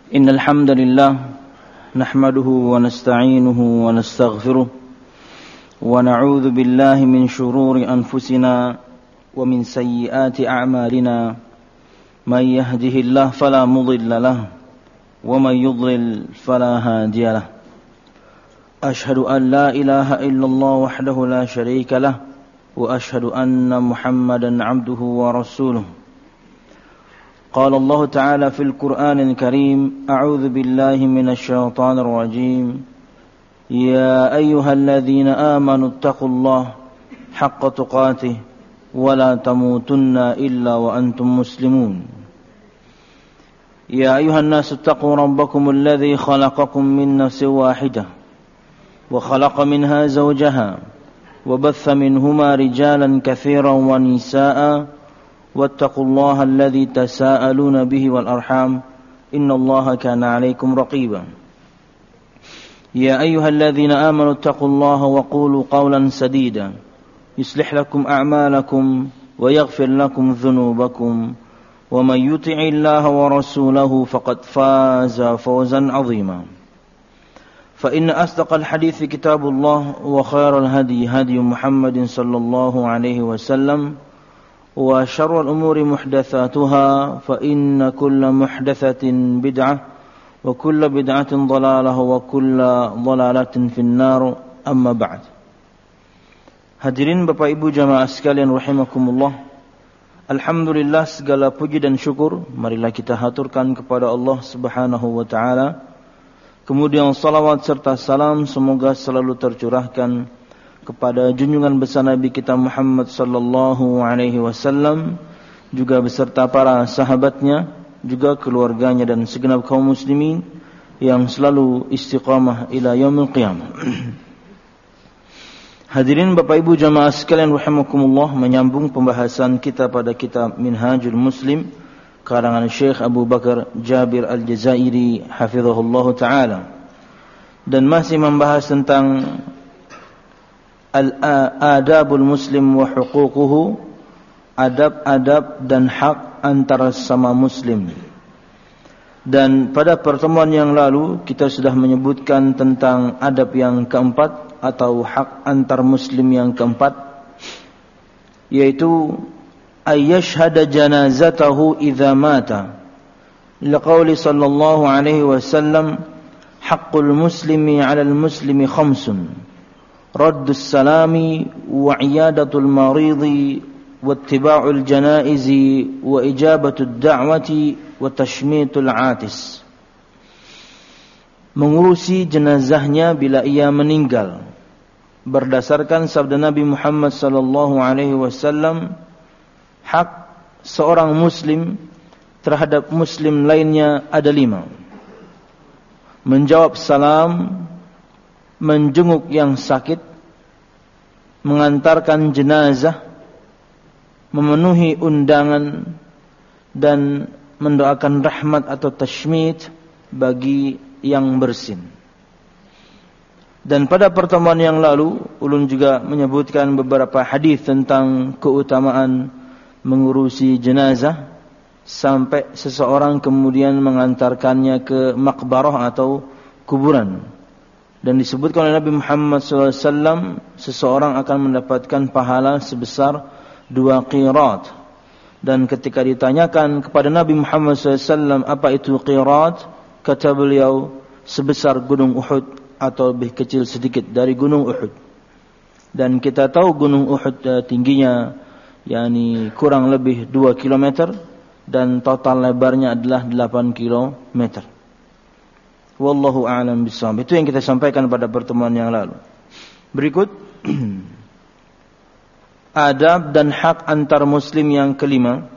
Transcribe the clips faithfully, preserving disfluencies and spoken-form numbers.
إن الحمد لله نحمده ونستعينه ونستغفره ونعوذ بالله من شرور أنفسنا ومن سيئات أعمالنا من يهده الله فلا مضل له ومن يضلل فلا هادي له أشهد أن لا إله إلا الله وحده لا شريك له وأشهد أن محمدا عبده ورسوله قال الله تعالى في القرآن الكريم أعوذ بالله من الشيطان الرجيم يا أيها الذين آمنوا اتقوا الله حق تقاته ولا تموتن إلا وأنتم مسلمون يا أيها الناس اتقوا ربكم الذي خلقكم من نفس واحدة وخلق منها زوجها وبث منهما رجالا كثيرا ونساء واتقوا الله الذي تساءلون به والأرحام إن الله كان عليكم رقيبا يا أيها الذين آمنوا اتقوا الله وقولوا قولا سديدا يصلح لكم أعمالكم ويغفر لكم ذنوبكم ومن يطع الله ورسوله فقد فاز فوزا عظيما فإن أصدق الحديث كتاب الله وخير الهدي هدي محمد صلى الله عليه وسلم وشر الأمور محدثاتها فإن كل محدثة بدعة وكل بدعة ضلالة وكل ضلالة في النار أما بعد. Hadirin Bapak Ibu jamaah sekalian rahimakumullah. Alhamdulillah, segala puji dan syukur marilah kita haturkan kepada Allah Subhanahu wa taala. Kemudian salawat serta salam semoga selalu tercurahkan kepada junjungan besar Nabi kita Muhammad sallallahu alaihi wasallam, juga beserta para sahabatnya, juga keluarganya dan segenap kaum muslimin yang selalu istiqamah ila yaumil qiyamah. Hadirin Bapak Ibu jamaah sekalian rahimakumullah, menyambung pembahasan kita pada kitab Minhajul Muslim karangan Syekh Abu Bakar Jabir Al-Jazairi hafizahullah taala, dan masih membahas tentang Al-adabul muslim wa huququhu, adab-adab dan hak antara sesama muslim. Dan pada pertemuan yang lalu kita sudah menyebutkan tentang adab yang keempat atau hak antar muslim yang keempat, yaitu ayyashhada janazatahu idza mata. Liqauli sallallahu alaihi wasallam haqqul muslimi 'alal muslimi khamsun: raddus salami wa iyadatul maridi wa ittiba'ul janaizi wa ijabatud da'wati wa tashmitul atis. Mengurusi jenazahnya bila ia meninggal, berdasarkan sabda Nabi Muhammad sallallahu alaihi wasallam, hak seorang muslim terhadap muslim lainnya ada lima: menjawab salam, menjenguk yang sakit, mengantarkan jenazah, memenuhi undangan, dan mendoakan rahmat atau tashmit bagi yang bersin. Dan pada pertemuan yang lalu ulun juga menyebutkan beberapa hadis tentang keutamaan mengurusi jenazah sampai seseorang kemudian mengantarkannya ke makbarah atau kuburan. Dan disebutkan oleh Nabi Muhammad sallallahu alaihi wasallam, seseorang akan mendapatkan pahala sebesar dua qirat. Dan ketika ditanyakan kepada Nabi Muhammad sallallahu alaihi wasallam apa itu qirat, kata beliau sebesar gunung Uhud atau lebih kecil sedikit dari gunung Uhud. Dan kita tahu gunung Uhud uh, tingginya yakni kurang lebih dua kilometer dan total lebarnya adalah delapan kilometer. Wallahu a'lam bishawab. Itu yang kita sampaikan pada pertemuan yang lalu. Berikut adab dan hak antar muslim yang kelima.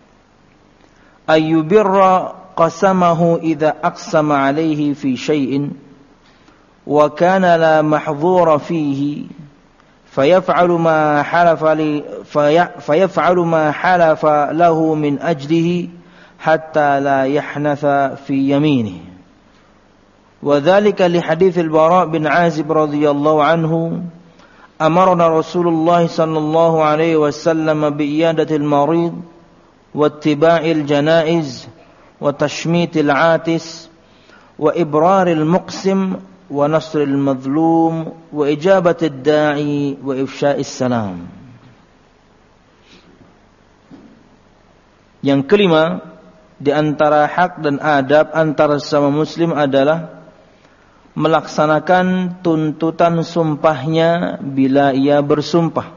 Ayyubirra qasamahu idza aqsama alaihi fi syai'in wa kana la mahdhura fihi fayaf'alu ma halafa li fayaf'alu ma halafa lahu min ajlihi hatta la yahnatha fi yaminihi. وذلك لحديث البراء بن عازب رضي الله عنه أمرنا رسول الله صلى الله عليه وسلم بإيادة المريض واتباع الجنائز وتشميت العاتس wa ibraril muqsim wa nasril madlum wa ijabatid da'i wa ifsya'is salam. Yang kelima, di antara hak dan adab antara sesama muslim adalah melaksanakan tuntutan sumpahnya bila ia bersumpah.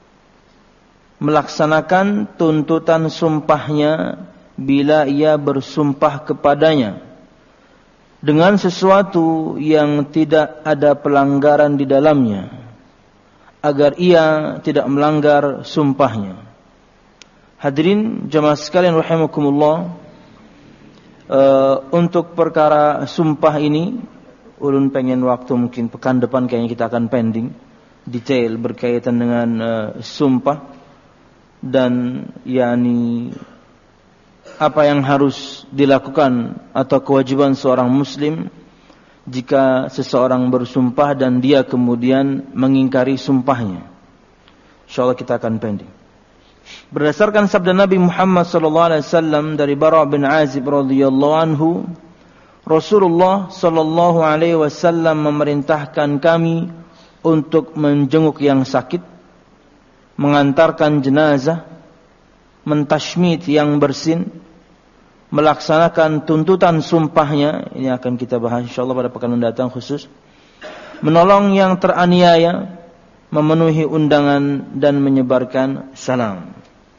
Melaksanakan tuntutan sumpahnya bila ia bersumpah kepadanya dengan sesuatu yang tidak ada pelanggaran di dalamnya, agar ia tidak melanggar sumpahnya. Hadirin jamaah sekalian rahimakumullah, uh, untuk perkara sumpah ini ulun pengen waktu mungkin pekan depan kayaknya kita akan pending detail berkaitan dengan uh, sumpah dan yakni apa yang harus dilakukan atau kewajiban seorang muslim jika seseorang bersumpah dan dia kemudian mengingkari sumpahnya. Insyaallah kita akan pending. Berdasarkan sabda Nabi Muhammad sallallahu alaihi wasallam dari Bara' bin Azib radhiyallahu anhu, Rasulullah sallallahu alaihi wasallam memerintahkan kami untuk menjenguk yang sakit, mengantarkan jenazah, mentashmid yang bersin, melaksanakan tuntutan sumpahnya, ini akan kita bahas insyaallah pada pekan mendatang khusus, menolong yang teraniaya, memenuhi undangan dan menyebarkan salam.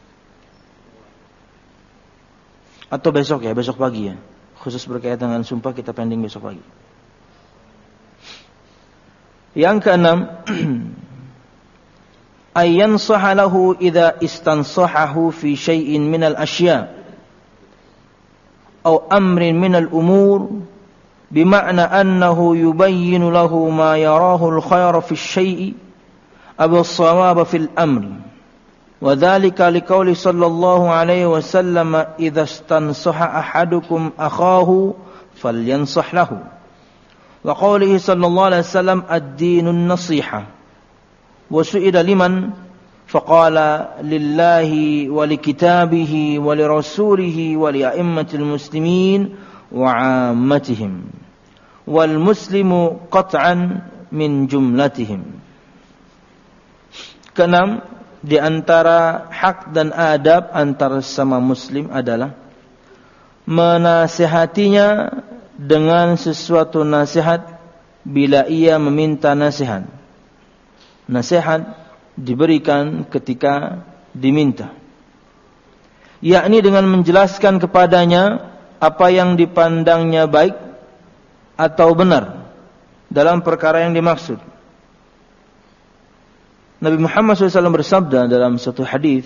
Atau besok ya, besok pagi ya. Khusus berkaitan dengan sumpah kita pending besok pagi. Yang keenam, ayyan sahalahu idza istansahahu fi syai'in minal asya' aw amrin minal umur bima'na annahu yubayyinu lahu ma yarahu al-khayra fi syai'i aw as-sawaba fil amri wa dhalika liqauli sallallahu alaihi wasallam idza istansaha ahadukum akhahu falyansah lahu wa qaulihi sallallahu alaihi wasallam ad-dinun nasiha wa su'ila liman faqala lillahi wa likitabihi wa lirasulihi wa li'a'immatil muslimin wa 'ammatihim wal muslimu qat'an min jumlatihim. Keenam, di antara hak dan adab antara sesama muslim adalah menasihatinya dengan sesuatu nasihat bila ia meminta nasihat. Nasihat diberikan ketika diminta, yakni dengan menjelaskan kepadanya apa yang dipandangnya baik atau benar dalam perkara yang dimaksud. Nabi Muhammad shallallahu alaihi wasallam bersabda dalam satu hadis,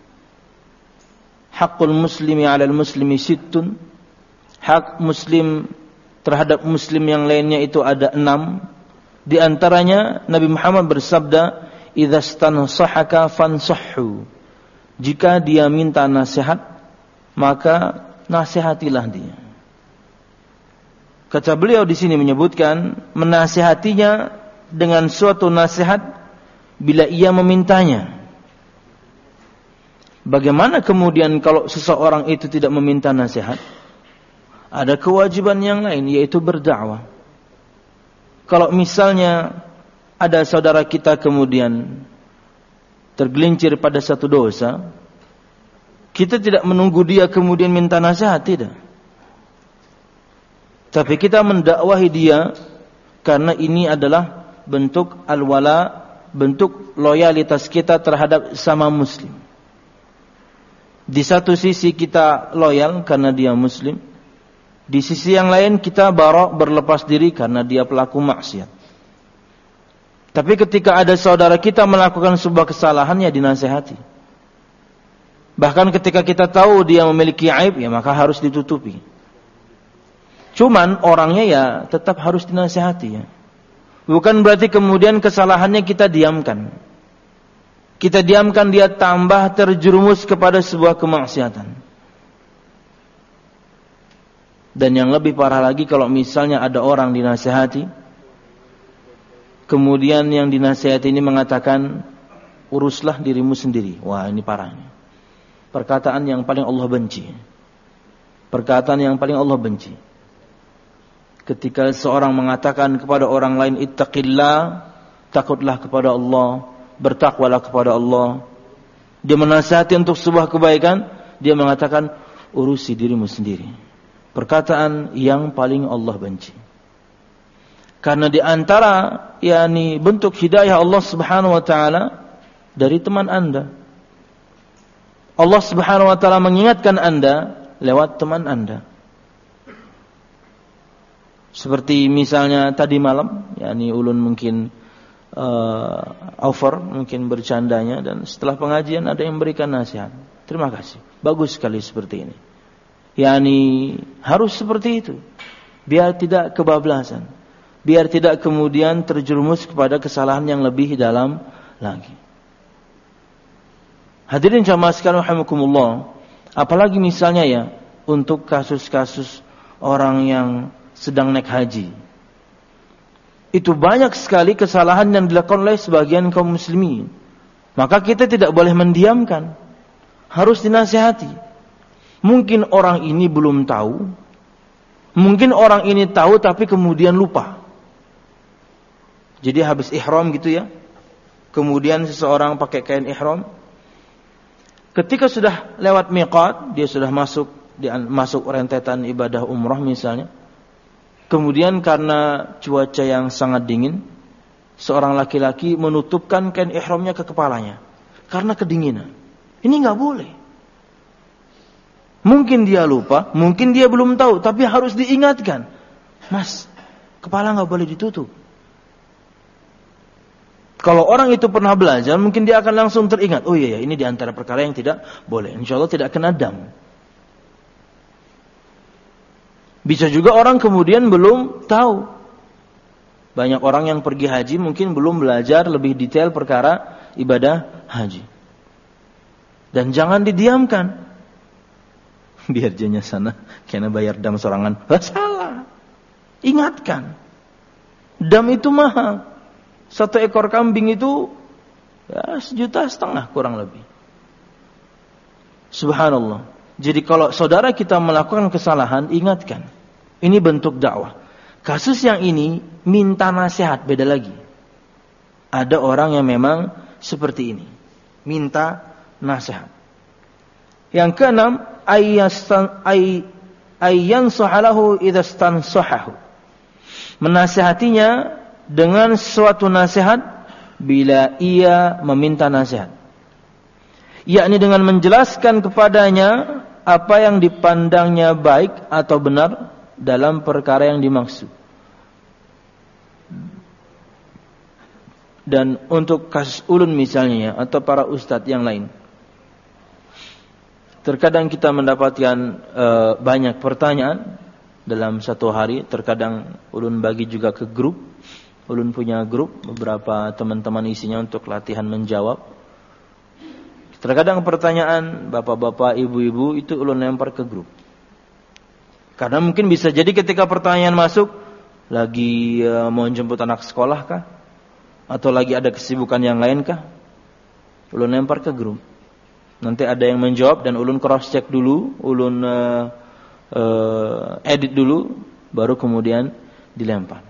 "Haqqul muslimi 'alal muslimi sittun." Hak muslim terhadap muslim yang lainnya itu ada enam. Di antaranya Nabi Muhammad bersabda, "Idza stansahaka fansahhu." Jika dia minta nasihat, maka nasihatilah dia. Kata beliau di sini menyebutkan menasihatinya dengan suatu nasihat bila ia memintanya. Bagaimana kemudian kalau seseorang itu tidak meminta nasihat? Ada kewajiban yang lain, yaitu berdakwah. Kalau misalnya ada saudara kita kemudian tergelincir pada satu dosa, kita tidak menunggu dia kemudian minta nasihat, tidak. Tapi kita mendakwahi dia karena ini adalah bentuk al-wala, bentuk loyalitas kita terhadap sama muslim. Di satu sisi kita loyal karena dia muslim, di sisi yang lain kita bara' berlepas diri karena dia pelaku maksiat. Tapi ketika ada saudara kita melakukan sebuah kesalahan, ya dinasihati. Bahkan ketika kita tahu dia memiliki aib, ya maka harus ditutupi. Cuman orangnya ya tetap harus dinasihati ya. Bukan berarti kemudian kesalahannya kita diamkan. Kita diamkan, dia tambah terjerumus kepada sebuah kemaksiatan. Dan yang lebih parah lagi kalau misalnya ada orang dinasihati, kemudian yang dinasihati ini mengatakan, uruslah dirimu sendiri. Wah, ini parahnya. Perkataan yang paling Allah benci. Perkataan yang paling Allah benci. Ketika seorang mengatakan kepada orang lain ittaqillah, takutlah kepada Allah, bertakwalah kepada Allah, dia menasihati untuk sebuah kebaikan, dia mengatakan urusi dirimu sendiri. Perkataan yang paling Allah benci. Karena di antara yakni bentuk hidayah Allah Subhanahu wa taala dari teman Anda. Allah Subhanahu wa taala mengingatkan Anda lewat teman Anda. Seperti misalnya tadi malam, yakni ulun mungkin uh, over, mungkin bercandanya, dan setelah pengajian ada yang memberikan nasihat. Terima kasih, bagus sekali seperti ini. Yakni harus seperti itu, biar tidak kebablasan, biar tidak kemudian terjerumus kepada kesalahan yang lebih dalam lagi. Hadirin jamaah sekalian rahimakumullah, apalagi misalnya ya untuk kasus-kasus orang yang sedang naik haji. Itu banyak sekali kesalahan yang dilakukan oleh sebagian kaum muslimin. Maka kita tidak boleh mendiamkan. Harus dinasihati. Mungkin orang ini belum tahu. Mungkin orang ini tahu tapi kemudian lupa. Jadi habis ihram gitu ya. Kemudian seseorang pakai kain ihram. Ketika sudah lewat miqat, dia sudah masuk di, masuk rentetan ibadah umrah misalnya. Kemudian karena cuaca yang sangat dingin, seorang laki-laki menutupkan kain ihramnya ke kepalanya karena kedinginan. Ini enggak boleh. Mungkin dia lupa, mungkin dia belum tahu, tapi harus diingatkan. Mas, kepala enggak boleh ditutup. Kalau orang itu pernah belajar, mungkin dia akan langsung teringat. Oh iya, iya, ini di antara perkara yang tidak boleh. Insyaallah tidak kena dam. Bisa juga orang kemudian belum tahu. Banyak orang yang pergi haji mungkin belum belajar lebih detail perkara ibadah haji. Dan jangan didiamkan. Biar jenya sana, kena bayar dam sorangan. Lah salah. Ingatkan. Dam itu mahal. Satu ekor kambing itu ya sejuta setengah kurang lebih. Subhanallah. Jadi kalau saudara kita melakukan kesalahan, ingatkan. Ini bentuk dakwah. Kasus yang ini minta nasihat, beda lagi. Ada orang yang memang seperti ini, minta nasihat. Yang keenam, ayyan sahalahu idastan sahahu. Menasihatinya dengan suatu nasihat bila ia meminta nasihat. Yakni dengan menjelaskan kepadanya apa yang dipandangnya baik atau benar dalam perkara yang dimaksud. Dan untuk kasus ulun misalnya atau para ustadz yang lain, terkadang kita mendapatkan e, banyak pertanyaan dalam satu hari. Terkadang ulun bagi juga ke grup. Ulun punya grup, beberapa teman-teman isinya untuk latihan menjawab. Terkadang pertanyaan bapak-bapak, ibu-ibu itu ulun lempar ke grup. Karena mungkin bisa jadi ketika pertanyaan masuk, lagi uh, mau jemput anak sekolah kah? Atau lagi ada kesibukan yang lain kah? Ulun lempar ke grup. Nanti ada yang menjawab dan ulun cross check dulu, ulun uh, uh, edit dulu, baru kemudian dilempar.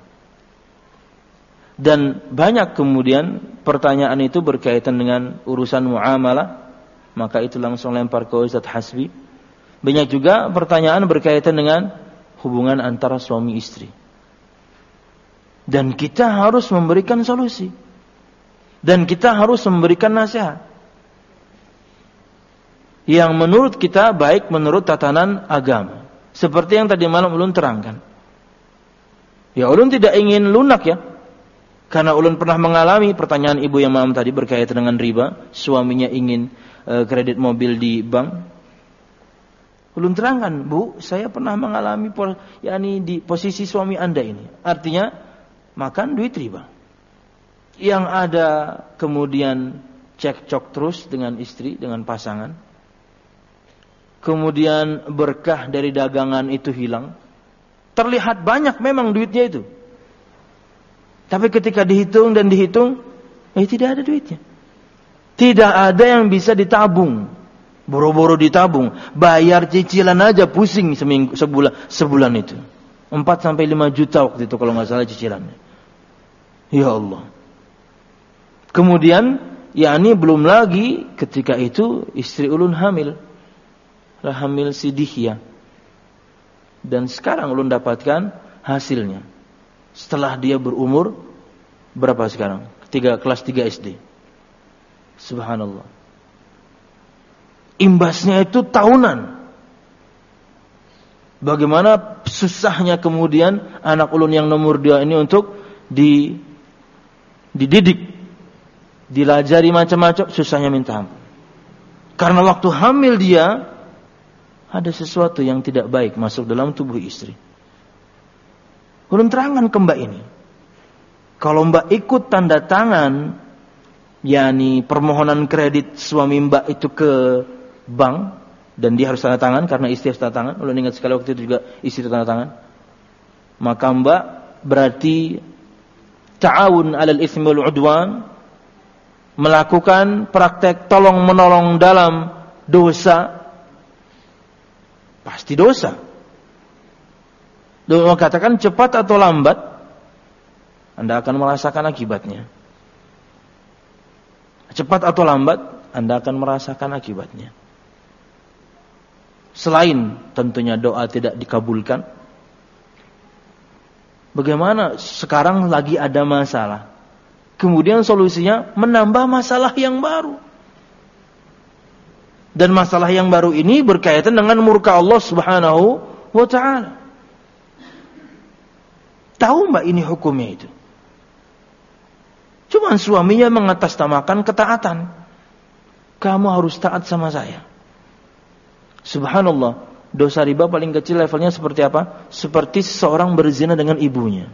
Dan banyak kemudian pertanyaan itu berkaitan dengan urusan muamalah, maka itu langsung lempar ke Ustaz Hasbi. Banyak juga pertanyaan berkaitan dengan hubungan antara suami istri. Dan kita harus memberikan solusi. Dan kita harus memberikan nasihat yang menurut kita baik menurut tatanan agama. Seperti yang tadi malam ulun terangkan. Ya ulun tidak ingin lunak ya. Karena ulun pernah mengalami pertanyaan ibu yang malam tadi berkaitan dengan riba. Suaminya ingin e, kredit mobil di bank. Ulun terangkan, Bu, saya pernah mengalami yakni di posisi suami Anda ini. Artinya makan duit riba. Yang ada kemudian cekcok terus dengan istri, dengan pasangan. Kemudian berkah dari dagangan itu hilang. Terlihat banyak memang duitnya itu. Tapi ketika dihitung dan dihitung, eh tidak ada duitnya. Tidak ada yang bisa ditabung. Boro-boro ditabung. Bayar cicilan aja pusing seminggu, sebulan, sebulan itu. empat sampai lima juta waktu itu kalau nggak salah cicilannya. Ya Allah. Kemudian, yakni belum lagi ketika itu istri ulun hamil. Lah hamil si Dihya. Dan sekarang ulun dapatkan hasilnya. Setelah dia berumur berapa sekarang? Tiga, kelas tiga S D. Subhanallah. Imbasnya itu tahunan. Bagaimana susahnya kemudian anak ulun yang nomor dua ini untuk di dididik, dilajari macam-macam, susahnya minta ampun. Karena waktu hamil dia ada sesuatu yang tidak baik masuk dalam tubuh istri. Ulun terangkan ke mbak ini, kalau mbak ikut tanda tangan, yakni permohonan kredit suami mbak itu ke bank, dan dia harus tanda tangan karena istri harus tanda tangan. Ulun ingat sekali waktu itu juga istri tanda tangan. Maka mbak berarti ta'awun 'alal itsmi wal 'udwan, melakukan praktek tolong menolong dalam dosa, pasti dosa. Dan katakan cepat atau lambat Anda akan merasakan akibatnya. Cepat atau lambat Anda akan merasakan akibatnya. Selain tentunya doa tidak dikabulkan, bagaimana sekarang lagi ada masalah, kemudian solusinya menambah masalah yang baru. Dan masalah yang baru ini berkaitan dengan murka Allah Subhanahu wa ta'ala. Tahu mbak ini hukumnya itu? Cuman suaminya mengatasnamakan ketaatan. Kamu harus taat sama saya. Subhanallah, dosa riba paling kecil levelnya seperti apa? Seperti seseorang berzina dengan ibunya.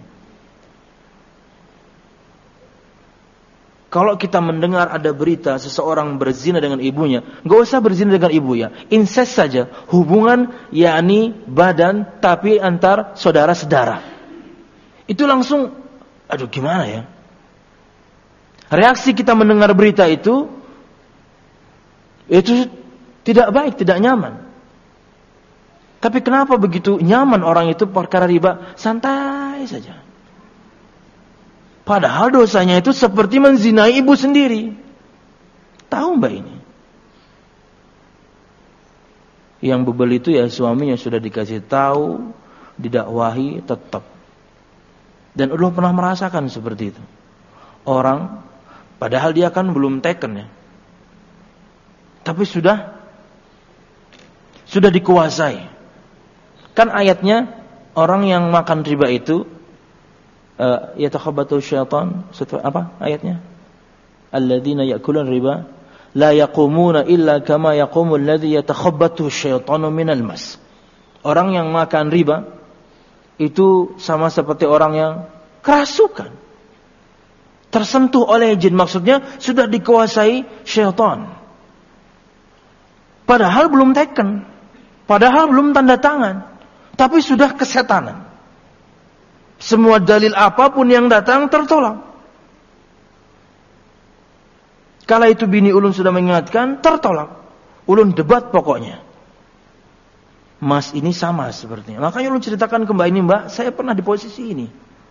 Kalau kita mendengar ada berita seseorang berzina dengan ibunya, gak usah berzina dengan ibu ya, incest saja, hubungan yakni badan tapi antar saudara-saudara. Itu langsung, aduh gimana ya? Reaksi kita mendengar berita itu, itu tidak baik, tidak nyaman. Tapi kenapa begitu nyaman orang itu perkara riba? Santai saja. Padahal dosanya itu seperti menzinai ibu sendiri. Tahu mbak ini? Yang bebel itu ya suaminya sudah dikasih tahu, didakwahi, tetap. Dan Allah pernah merasakan seperti itu. Orang, padahal dia kan belum taken ya. Tapi sudah, sudah dikuasai. Kan ayatnya, orang yang makan riba itu, uh, yatakhabbatu syaitan, apa ayatnya? Alladzina ya'kulun riba, la yaqumuna illa kama yaqumul ladzi yatakhabbatu syaitanu minal mas. Orang yang makan riba, itu sama seperti orang yang kerasukan, tersentuh oleh jin, maksudnya sudah dikuasai syaitan. Padahal belum taken, padahal belum tanda tangan, tapi sudah kesetanan. Semua dalil apapun yang datang tertolak. Kala itu bini ulun sudah mengingatkan, tertolak. Ulun debat pokoknya. Mas ini sama sepertinya. Makanya ulun ceritakan ke mbak ini, mbak, saya pernah di posisi ini.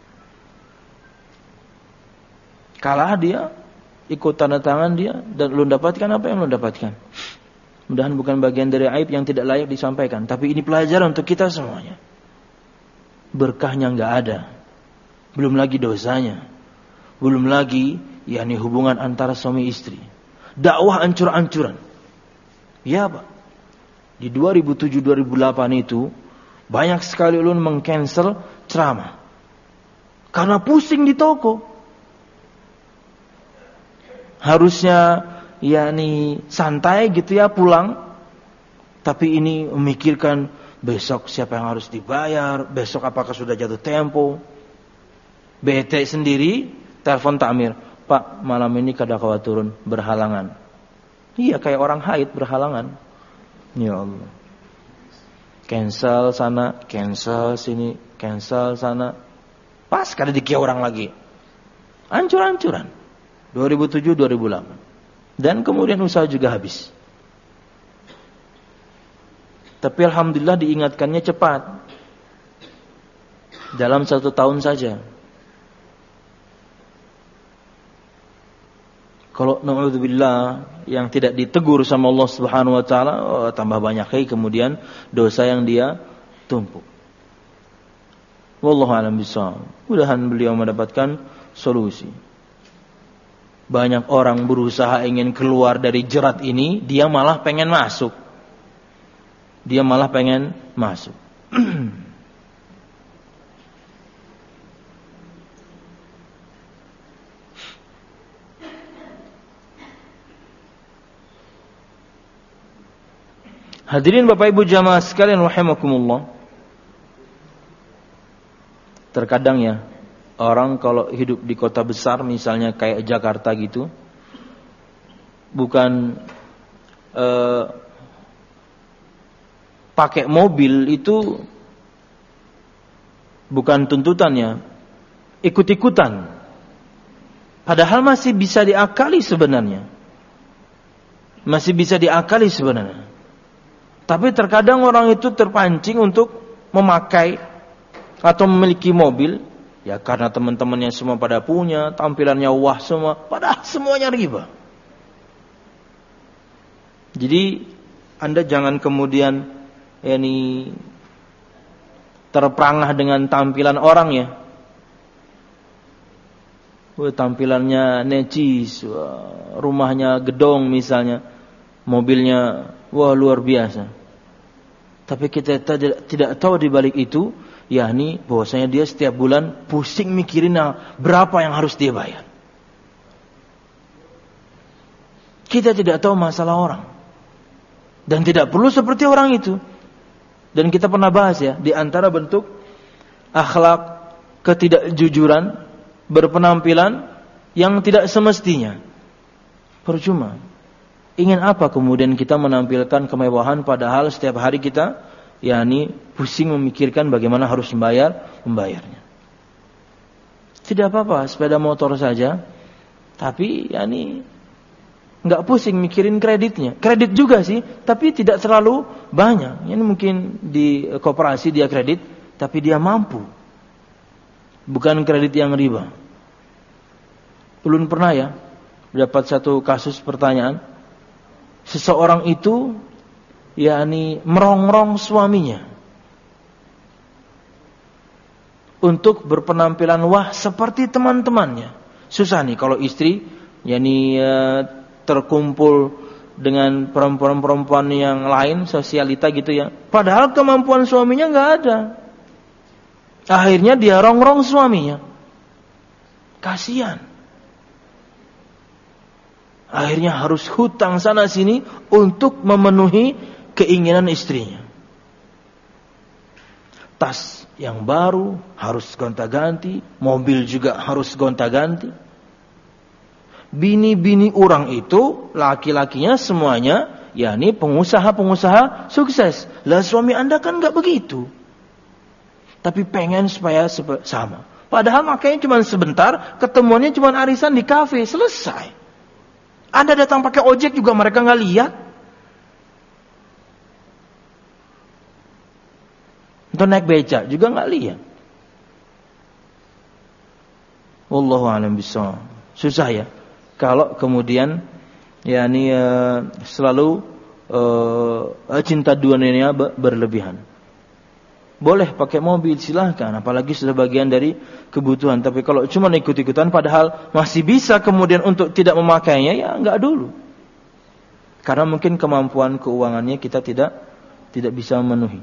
Kalah dia, ikut tanda tangan dia, dan ulun dapatkan apa yang ulun dapatkan. Mudahan bukan bagian dari aib yang tidak layak disampaikan. Tapi ini pelajaran untuk kita semuanya. Berkahnya enggak ada. Belum lagi dosanya. Belum lagi, yakni hubungan antara suami istri. Dakwah ancur-ancuran. Ya Pak. Di dua ribu tujuh dua ribu delapan itu banyak sekali ulun meng-cancel ceramah karena pusing di toko. Harusnya yakni santai gitu ya pulang, tapi ini memikirkan besok siapa yang harus dibayar, besok apakah sudah jatuh tempo. Bete sendiri, telepon takmir, Pak malam ini kada kawa turun, berhalangan. Iya kayak orang haid berhalangan. Ya Allah. Cancel sana, cancel sini, cancel sana. Pas kada dikia orang lagi. Ancur-ancuran. dua ribu tujuh dua ribu delapan. Dan kemudian usaha juga habis. Tapi alhamdulillah diingatkannya cepat. dalam satu tahun saja. Kalau na'udzubillah yang tidak ditegur sama Allah Subhanahu wa taala, oh, tambah banyak lagi kemudian dosa yang dia tumpuk. Wallahu a'lam bishawab. Mudahan beliau mendapatkan solusi. Banyak orang berusaha ingin keluar dari jerat ini, dia malah pengen masuk. Dia malah pengen masuk. Hadirin Bapak Ibu jamaah sekalian rahimakumullah. Terkadang ya, orang kalau hidup di kota besar misalnya kayak Jakarta gitu, bukan eh, pakai mobil itu bukan tuntutannya, ikut-ikutan. Padahal masih bisa diakali sebenarnya. Masih bisa diakali sebenarnya. Tapi terkadang orang itu terpancing untuk memakai atau memiliki mobil, ya karena teman-temannya semua pada punya, tampilannya wah semua, padahal semuanya riba. Jadi Anda jangan kemudian ini terperangah dengan tampilan orang ya. Wah, tampilannya necis, wah, rumahnya gedong misalnya, mobilnya wah luar biasa. Tapi kita tidak, tidak tahu di balik itu, yakni bahwasanya dia setiap bulan pusing mikirin berapa yang harus dia bayar. Kita tidak tahu masalah orang. Dan tidak perlu seperti orang itu. Dan kita pernah bahas ya, di antara bentuk akhlak ketidakjujuran, berpenampilan yang tidak semestinya. Percuma. Ingin apa kemudian kita menampilkan kemewahan padahal setiap hari kita yakni pusing memikirkan bagaimana harus membayar membayarnya. Tidak apa-apa sepeda motor saja, tapi yakni enggak pusing mikirin kreditnya. Kredit juga sih, tapi tidak terlalu banyak. Ini mungkin di koperasi dia kredit, tapi dia mampu. Bukan kredit yang riba. Ulun pernah ya dapat satu kasus pertanyaan. Seseorang itu yakni merongrong suaminya untuk berpenampilan wah seperti teman-temannya. Susah nih kalau istri yakni uh, terkumpul dengan perempuan-perempuan yang lain, sosialita gitu ya. Padahal kemampuan suaminya enggak ada. Akhirnya dia rongrong suaminya. Kasihan. Akhirnya harus hutang sana sini untuk memenuhi keinginan istrinya. Tas yang baru harus gonta-ganti, mobil juga harus gonta-ganti. Bini-bini orang itu, laki-lakinya semuanya, yakni pengusaha-pengusaha sukses. Lah suami Anda kan enggak begitu. Tapi pengen supaya sama. Padahal makanya cuma sebentar, ketemuannya cuma arisan di kafe, selesai. Anda datang pakai ojek juga mereka nggak lihat. Untuk naik beca juga nggak lihat. Wallahu a'lam bishawab. Susah ya. Kalau kemudian ya ini uh, selalu uh, cinta dunia berlebihan. Boleh pakai mobil silahkan, apalagi sudah bagian dari kebutuhan. Tapi kalau cuma ikut-ikutan padahal masih bisa kemudian untuk tidak memakainya, ya enggak dulu. Karena mungkin kemampuan keuangannya kita tidak tidak bisa memenuhi.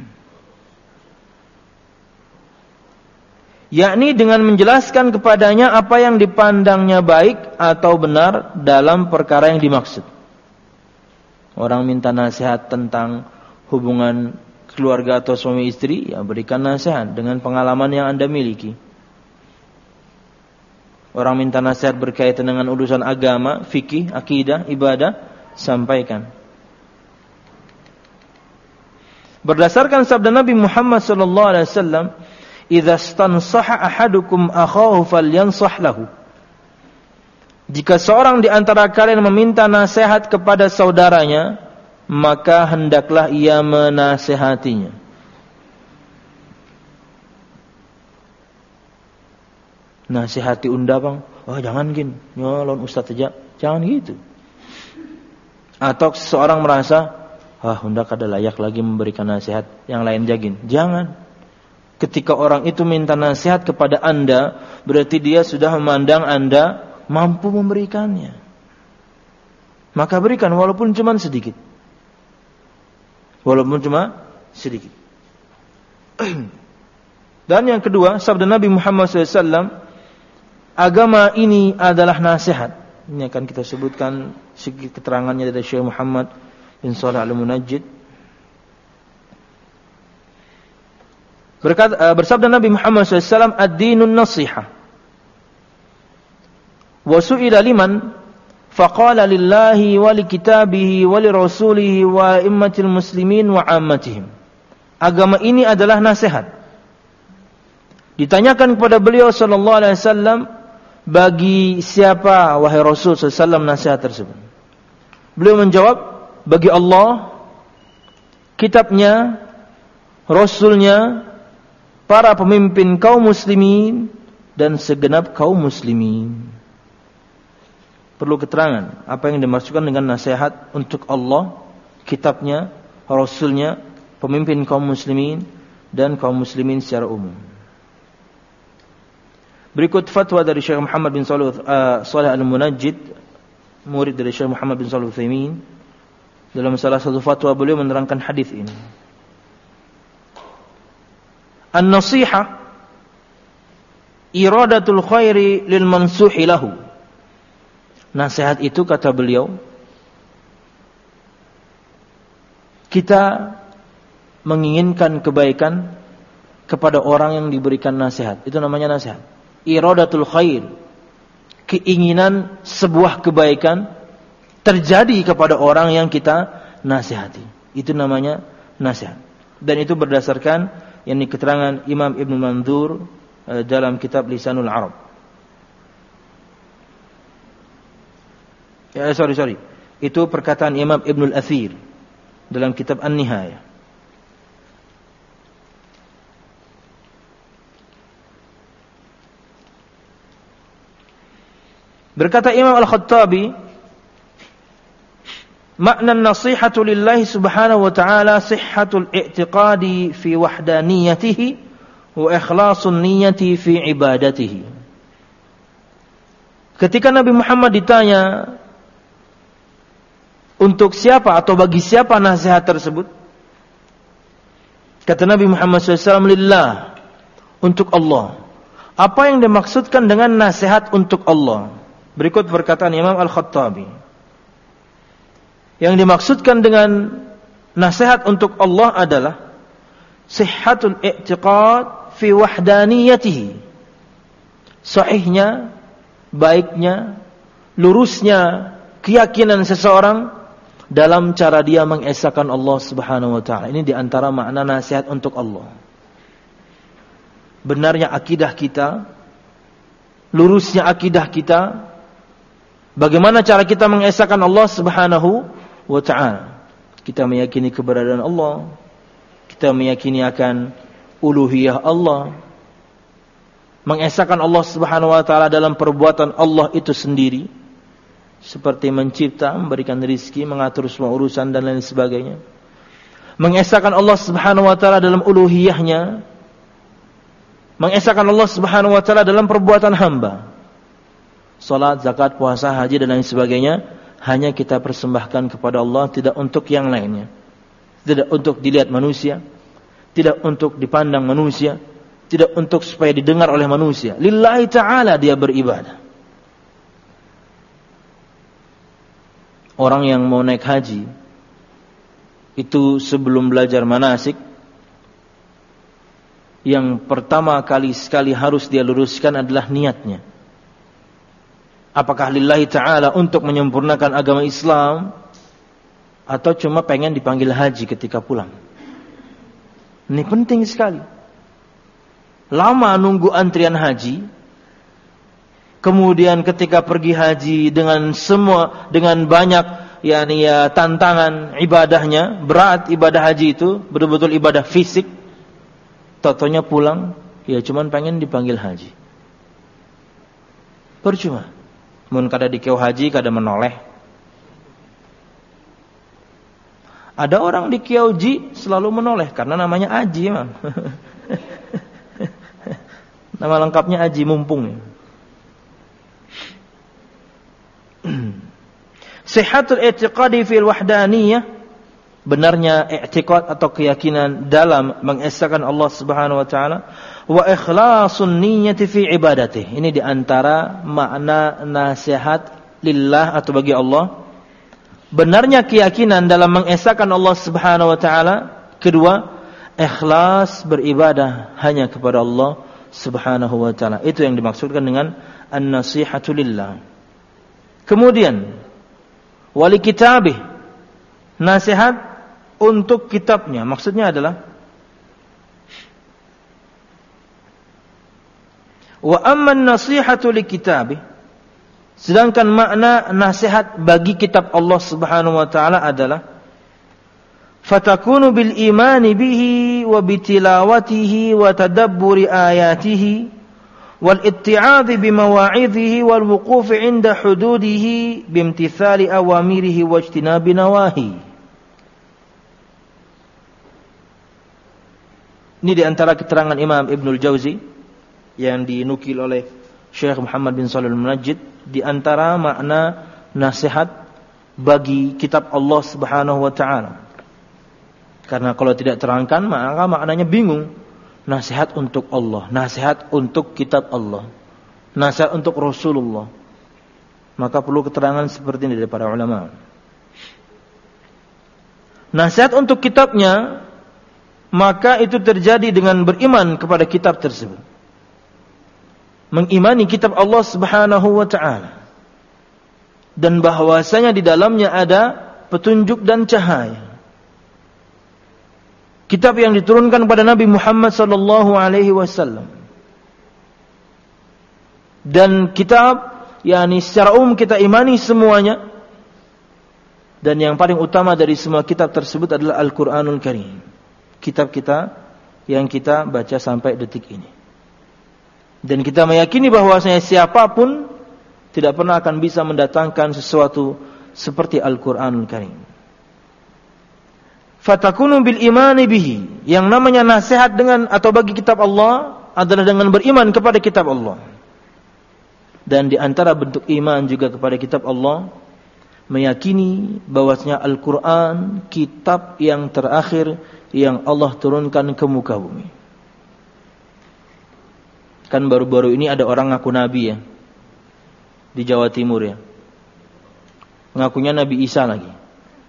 Yakni dengan menjelaskan kepadanya apa yang dipandangnya baik atau benar dalam perkara yang dimaksud. Orang minta nasihat tentang hubungan keluarga atau suami istri, ya berikan nasihat dengan pengalaman yang Anda miliki. Orang minta nasihat berkaitan dengan urusan agama, fikih, akidah, ibadah, sampaikan. Berdasarkan sabda Nabi Muhammad sallallahu alaihi wasallam, "Idza stansaha ahadukum akhahu falyansah lahu." Jika seorang di antara kalian meminta nasihat kepada saudaranya, maka hendaklah ia menasihatinya. nasihati unda bang, oh jangan gin, nyolon ustaz aja, jangan gitu. Atau seseorang merasa, ah unda kada layak lagi memberikan nasihat, yang lain jagin, jangan. Ketika orang itu minta nasihat kepada anda, berarti dia sudah memandang anda mampu memberikannya. Maka berikan walaupun cuma sedikit. Walaupun cuma sedikit. Dan yang kedua, sabda Nabi Muhammad shallallahu alaihi wasallam, agama ini adalah nasihat. Ini akan kita sebutkan sedikit keterangannya dari Syekh Muhammad bin Shalih Al-Munajjid. Berkata, bersabda Nabi Muhammad shallallahu alaihi wasallam, ad-dinun nasihah. Wa su'ila liman faqala lillahi wa li kitabihi wa li rasulihi wa immatil muslimin wa ammatihim. Agama ini adalah nasihat. Ditanyakan kepada beliau sallallahu alaihi wasallam, bagi siapa wahai Rasul sallallahu alaihi wasallam nasihat tersebut? Beliau menjawab, bagi Allah, kitabnya, rasulnya, para pemimpin kaum muslimin dan segenap kaum muslimin. Perlu keterangan apa yang dimaksudkan dengan nasihat untuk Allah, kitabnya, rasulnya, pemimpin kaum muslimin dan kaum muslimin secara umum. Berikut fatwa dari Syekh Muhammad bin Shalih uh, Al-Munajjid, murid dari Syekh Muhammad bin Shalih Al-Utsaimin. Dalam salah satu fatwa beliau menerangkan hadis ini. An-nasihah iradatul khairi lil mansuhi lahu. Nasihat itu, kata beliau, kita menginginkan kebaikan kepada orang yang diberikan nasihat. Itu namanya nasihat. Iradatul khair, keinginan sebuah kebaikan terjadi kepada orang yang kita nasihati. Itu namanya nasihat. Dan itu berdasarkan yang keterangan Imam Ibn Mandur dalam kitab Lisanul Arab. Ya, sorry, sorry. Itu perkataan Imam Ibn Al-Athir dalam kitab An-Nihayah. Berkata Imam Al-Khattabi, makna nasihatu lillahi subhanahu wa ta'ala sihhatul i'tiqadi fi wahdaniyatihi wa ikhlasun niyati fi ibadatihi. Ketika Nabi Muhammad ditanya untuk siapa atau bagi siapa nasihat tersebut, kata Nabi Muhammad shallallahu alaihi wasallam, lillah, untuk Allah. Apa yang dimaksudkan dengan nasihat untuk Allah? Berikut perkataan Imam Al-Khattabi. Yang dimaksudkan dengan nasihat untuk Allah adalah sihhatul i'tiqad fi wahdaniyatihi. Sahihnya, baiknya, lurusnya keyakinan seseorang dalam cara dia mengesahkan Allah Subhanahu wa taala. Ini di antara makna nasihat untuk Allah. Benarnya akidah kita, lurusnya akidah kita, bagaimana cara kita mengesahkan Allah Subhanahu wa ta'ala. Kita meyakini keberadaan Allah, kita meyakini akan uluhiyah Allah, mengesahkan Allah Subhanahu wa ta'ala dalam perbuatan Allah itu sendiri, seperti mencipta, memberikan rizki, mengatur semua urusan dan lain sebagainya. Mengesahkan Allah Subhanahu wa ta'ala dalam uluhiyahnya, mengesahkan Allah Subhanahu wa ta'ala dalam perbuatan hamba. Salat, zakat, puasa, haji dan lain sebagainya hanya kita persembahkan kepada Allah, tidak untuk yang lainnya. Tidak untuk dilihat manusia, tidak untuk dipandang manusia, tidak untuk supaya didengar oleh manusia. Lillahi ta'ala dia beribadah. Orang yang mau naik haji itu sebelum belajar manasik, yang pertama kali sekali harus dia luruskan adalah niatnya. Apakah lillahi ta'ala untuk menyempurnakan agama Islam, atau cuma pengen dipanggil haji ketika pulang? Ini penting sekali. Lama nunggu antrian haji, kemudian ketika pergi haji dengan semua, dengan banyak yakni ya tantangan ibadahnya, berat ibadah haji itu, betul-betul ibadah fisik. Totonya pulang, ya cuman pengen dipanggil haji. percuma. Mun kada dikeu haji kada menoleh. Ada orang di kiau ji selalu menoleh karena namanya Aji emang. Nama lengkapnya Aji Mumpung. Sihhatul i'tiqadi fil wahdaniyah, benarnya i'tiqad atau keyakinan dalam mengesahkan Allah Subhanahu wa taala, wa ikhlasun niyyati fi ibadatih. Ini di antara makna nasihat lillah atau bagi Allah. Benarnya keyakinan dalam mengesahkan Allah Subhanahu wa taala. Kedua, ikhlas beribadah hanya kepada Allah Subhanahu wa taala. Itu yang dimaksudkan dengan an-nasihatu lillah. Kemudian wali kitabih, nasihat untuk kitabnya. Maksudnya adalah wa amman nasihatu li kitabih, sedangkan makna nasihat bagi kitab Allah Subhanahu wa taala adalah fatakunu bil imani bihi wa bitilawatihi wa tadabburi ayatihi wal itti'adhi bimawa'idhihi wal wuqufi 'inda hududihi bimtithali awamirihi wa ijtinabi nawahi. Ini di antara keterangan Imam Ibnul Jauzi yang dinukil oleh Syekh Muhammad bin Shalih Al-Munajjid, di antara makna nasihat bagi kitab Allah Subhanahu wa taala. Karena kalau tidak terangkan maka maknanya bingung. Nasihat untuk Allah, nasihat untuk kitab Allah, nasihat untuk Rasulullah. Maka perlu keterangan seperti ini dari para ulama. Nasihat untuk kitabnya, maka itu terjadi dengan beriman kepada kitab tersebut. Mengimani kitab Allah Subhanahu wa taala. Dan bahwasanya di dalamnya ada petunjuk dan cahaya. Kitab yang diturunkan kepada Nabi Muhammad sallallahu alaihi wasallam. Dan kitab, yakni secara umum kita imani semuanya. Dan yang paling utama dari semua kitab tersebut adalah Al-Qur'anul Karim. Kitab kita yang kita baca sampai detik ini. Dan kita meyakini bahwasanya siapapun tidak pernah akan bisa mendatangkan sesuatu seperti Al-Qur'anul Karim. Fatakunu bil imani bihi, yang namanya nasihat dengan atau bagi kitab Allah adalah dengan beriman kepada kitab Allah. Dan di antara bentuk iman juga kepada kitab Allah, meyakini bahwasanya Al-Qur'an kitab yang terakhir yang Allah turunkan ke muka bumi. Kan baru-baru ini ada orang ngaku nabi ya, di Jawa Timur ya, ngakunya Nabi Isa lagi.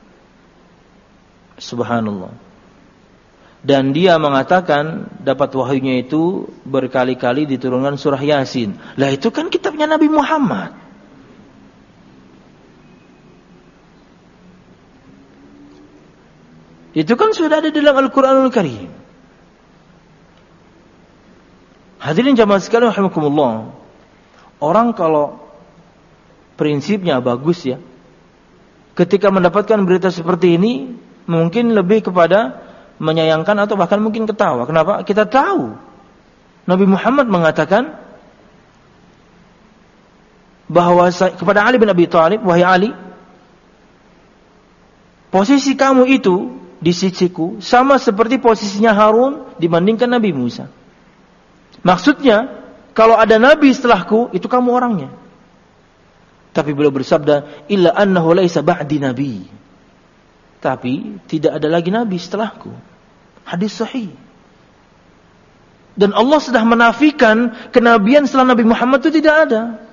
Subhanallah. Dan dia mengatakan dapat wahyunya itu berkali-kali diturunkan surah Yasin. Lah itu kan kitabnya Nabi Muhammad. Itu kan sudah ada dalam Al-Qur'anul Karim. Hadirin jamaah sekalian rahimakumullah. Orang kalau prinsipnya bagus ya, ketika mendapatkan berita seperti ini mungkin lebih kepada menyayangkan atau bahkan mungkin ketawa. Kenapa? Kita tahu Nabi Muhammad mengatakan bahwa kepada Ali bin Abi Thalib, wahai Ali, posisi kamu itu di sisiku sama seperti posisinya Harun dibandingkan Nabi Musa. Maksudnya, kalau ada nabi setelahku, itu kamu orangnya. Tapi beliau bersabda, illa annahu laisa ba'di nabi. Tapi tidak ada lagi nabi setelahku. Hadis sahih. Dan Allah sudah menafikan kenabian setelah Nabi Muhammad itu tidak ada.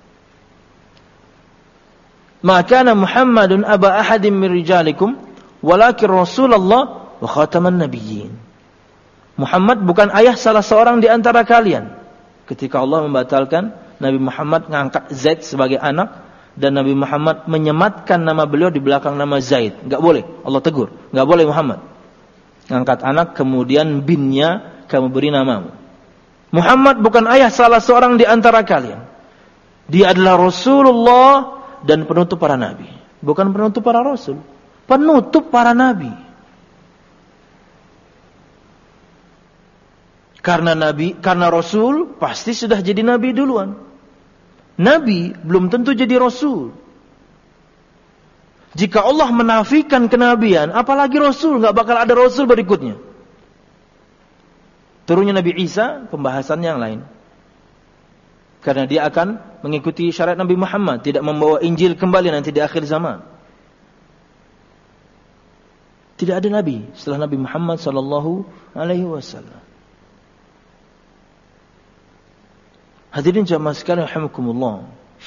Maka Muhammadun aba ahadim min rijalikum walakin Rasulullah wa khataman nabiyyin. Muhammad bukan ayah salah seorang di antara kalian. Ketika Allah membatalkan Nabi Muhammad mengangkat Zaid sebagai anak, dan Nabi Muhammad menyematkan nama beliau di belakang nama Zaid. Enggak boleh, Allah tegur. Enggak boleh Muhammad. Ngangkat anak kemudian binnya kamu beri namamu. Muhammad bukan ayah salah seorang di antara kalian. Dia adalah Rasulullah dan penutup para nabi. Bukan penutup para rasul, penutup para nabi. Karena nabi, karena rasul pasti sudah jadi nabi duluan. Nabi belum tentu jadi Rasul. Jika Allah menafikan kenabian, apalagi Rasul, nggak bakal ada Rasul berikutnya. Turunnya Nabi Isa, pembahasan yang lain. Karena dia akan mengikuti syariat Nabi Muhammad, tidak membawa Injil kembali nanti di akhir zaman. Tidak ada Nabi setelah Nabi Muhammad sallallahu alaihi wasallam. Hadirin jamaah sekalian rahimakumullah.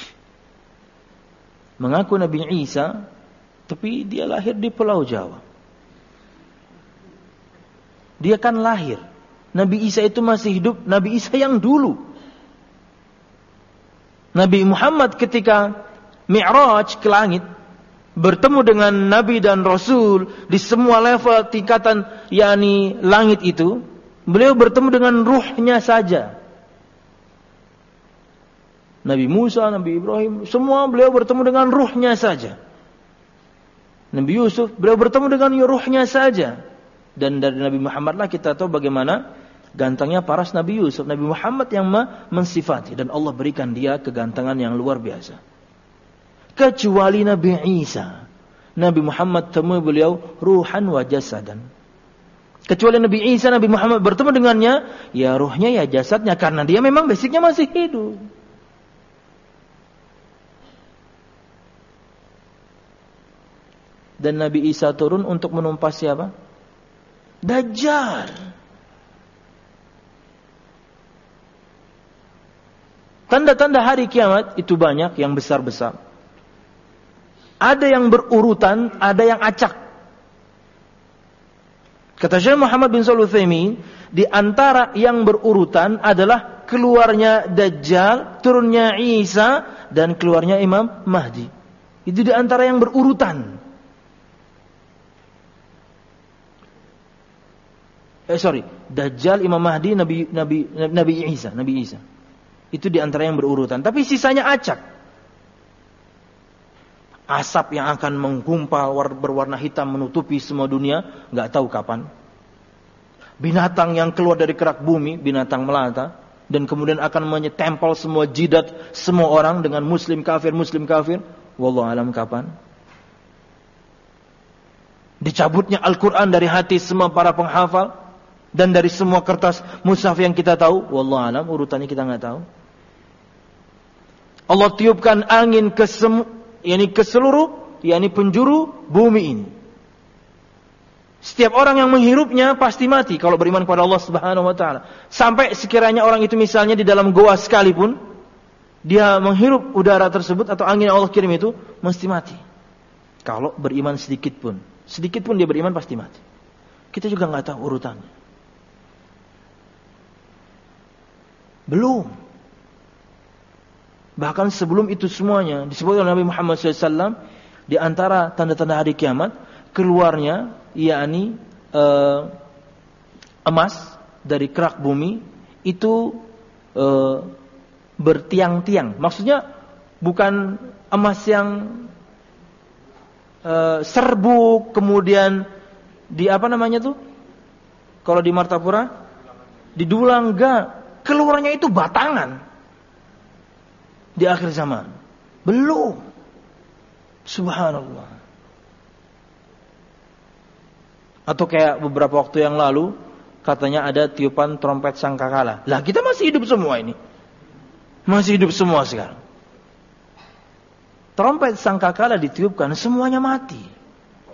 Mengaku Nabi Isa, tapi dia lahir di Pulau Jawa. Dia kan lahir. Nabi Isa itu masih hidup, Nabi Isa yang dulu. Nabi Muhammad ketika Mi'raj ke langit, bertemu dengan Nabi dan Rasul di semua level tingkatan yakni langit itu, beliau bertemu dengan ruhnya saja. Nabi Musa, Nabi Ibrahim, semua beliau bertemu dengan ruhnya saja. Nabi Yusuf, beliau bertemu dengan ruhnya saja. Dan dari Nabi Muhammad lah kita tahu bagaimana gantengnya paras Nabi Yusuf. Nabi Muhammad yang mensifati, dan Allah berikan dia kegantengan yang luar biasa. Kecuali Nabi Isa, Nabi Muhammad temui beliau ruhan wa jasadan. Kecuali Nabi Isa, Nabi Muhammad bertemu dengannya, ya ruhnya ya jasadnya, karena dia memang basicnya masih hidup. Dan Nabi Isa turun untuk menumpas siapa? Dajjal. Tanda-tanda hari kiamat itu banyak, yang besar-besar. Ada yang berurutan, ada yang acak. Kata Syekh Muhammad bin Shalih Al-Utsaimin, di antara yang berurutan adalah keluarnya Dajjal, turunnya Isa, dan keluarnya Imam Mahdi. Itu di antara yang berurutan. Eh sorry, Dajjal, Imam Mahdi, Nabi Nabi Nabi Isa, Nabi Isa. Itu di antara yang berurutan. Tapi sisanya acak. Asap yang akan menggumpal berwarna hitam menutupi semua dunia, nggak tahu kapan. Binatang yang keluar dari kerak bumi, binatang melata, dan kemudian akan menyetempel semua jidat semua orang dengan muslim kafir, muslim kafir. Wallahu alam kapan. Dicabutnya Al-Quran dari hati semua para penghafal. Dan dari semua kertas mushaf yang kita tahu, wallahu alam, urutannya kita nggak tahu. Allah tiupkan angin ke semu, yakni ke seluruh, yakni penjuru bumi ini. Setiap orang yang menghirupnya pasti mati kalau beriman kepada Allah Subhanahu wa taala. Sampai sekiranya orang itu misalnya di dalam goa sekalipun, dia menghirup udara tersebut atau angin yang Allah kirim itu, mesti mati. Kalau beriman sedikit pun, sedikit pun dia beriman pasti mati. Kita juga nggak tahu urutannya. Belum. Bahkan sebelum itu semuanya disebutkan oleh Nabi Muhammad shallallahu alaihi wasallam, di antara tanda-tanda hari kiamat keluarnya yakni uh, emas dari kerak bumi itu uh, bertiang-tiang. Maksudnya bukan emas yang uh, serbuk kemudian di apa namanya tuh? Kalau di Martapura didulang, enggak. Keluarnya itu batangan di akhir zaman. Belum. Subhanallah. Atau kayak beberapa waktu yang lalu katanya ada tiupan trompet sangkakala. Lah kita masih hidup semua ini. Masih hidup semua sekarang. Trompet sangkakala ditiupkan, semuanya mati.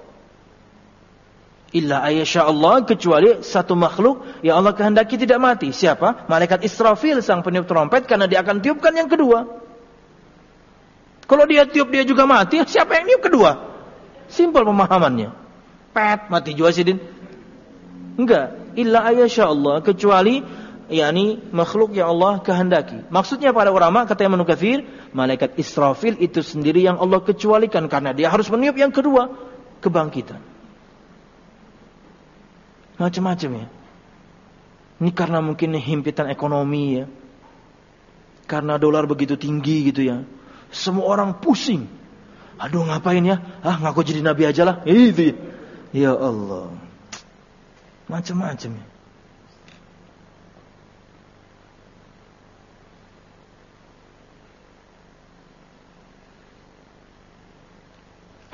Illa ayyasha Allah, kecuali satu makhluk yang Allah kehendaki tidak mati. Siapa? Malaikat Israfil, sang peniup trompet, karena dia akan tiupkan yang kedua. Kalau dia tiup dia juga mati, siapa yang niup kedua? Simpel pemahamannya. Pet, mati juga sidin. Enggak. Illa ayyasha Allah, kecuali yakni makhluk yang Allah kehendaki. Maksudnya para ulama kata Ibnu Katsir, malaikat Israfil itu sendiri yang Allah kecualikan karena dia harus meniup yang kedua, kebangkitan. Macam-macam ya. Ini karena mungkin himpitan ekonomi ya. Karena dolar begitu tinggi gitu ya. Semua orang pusing. Aduh ngapain ya? Ah ngaku jadi nabi aja lah. Itu ya. Ya Allah. Macam-macam ya.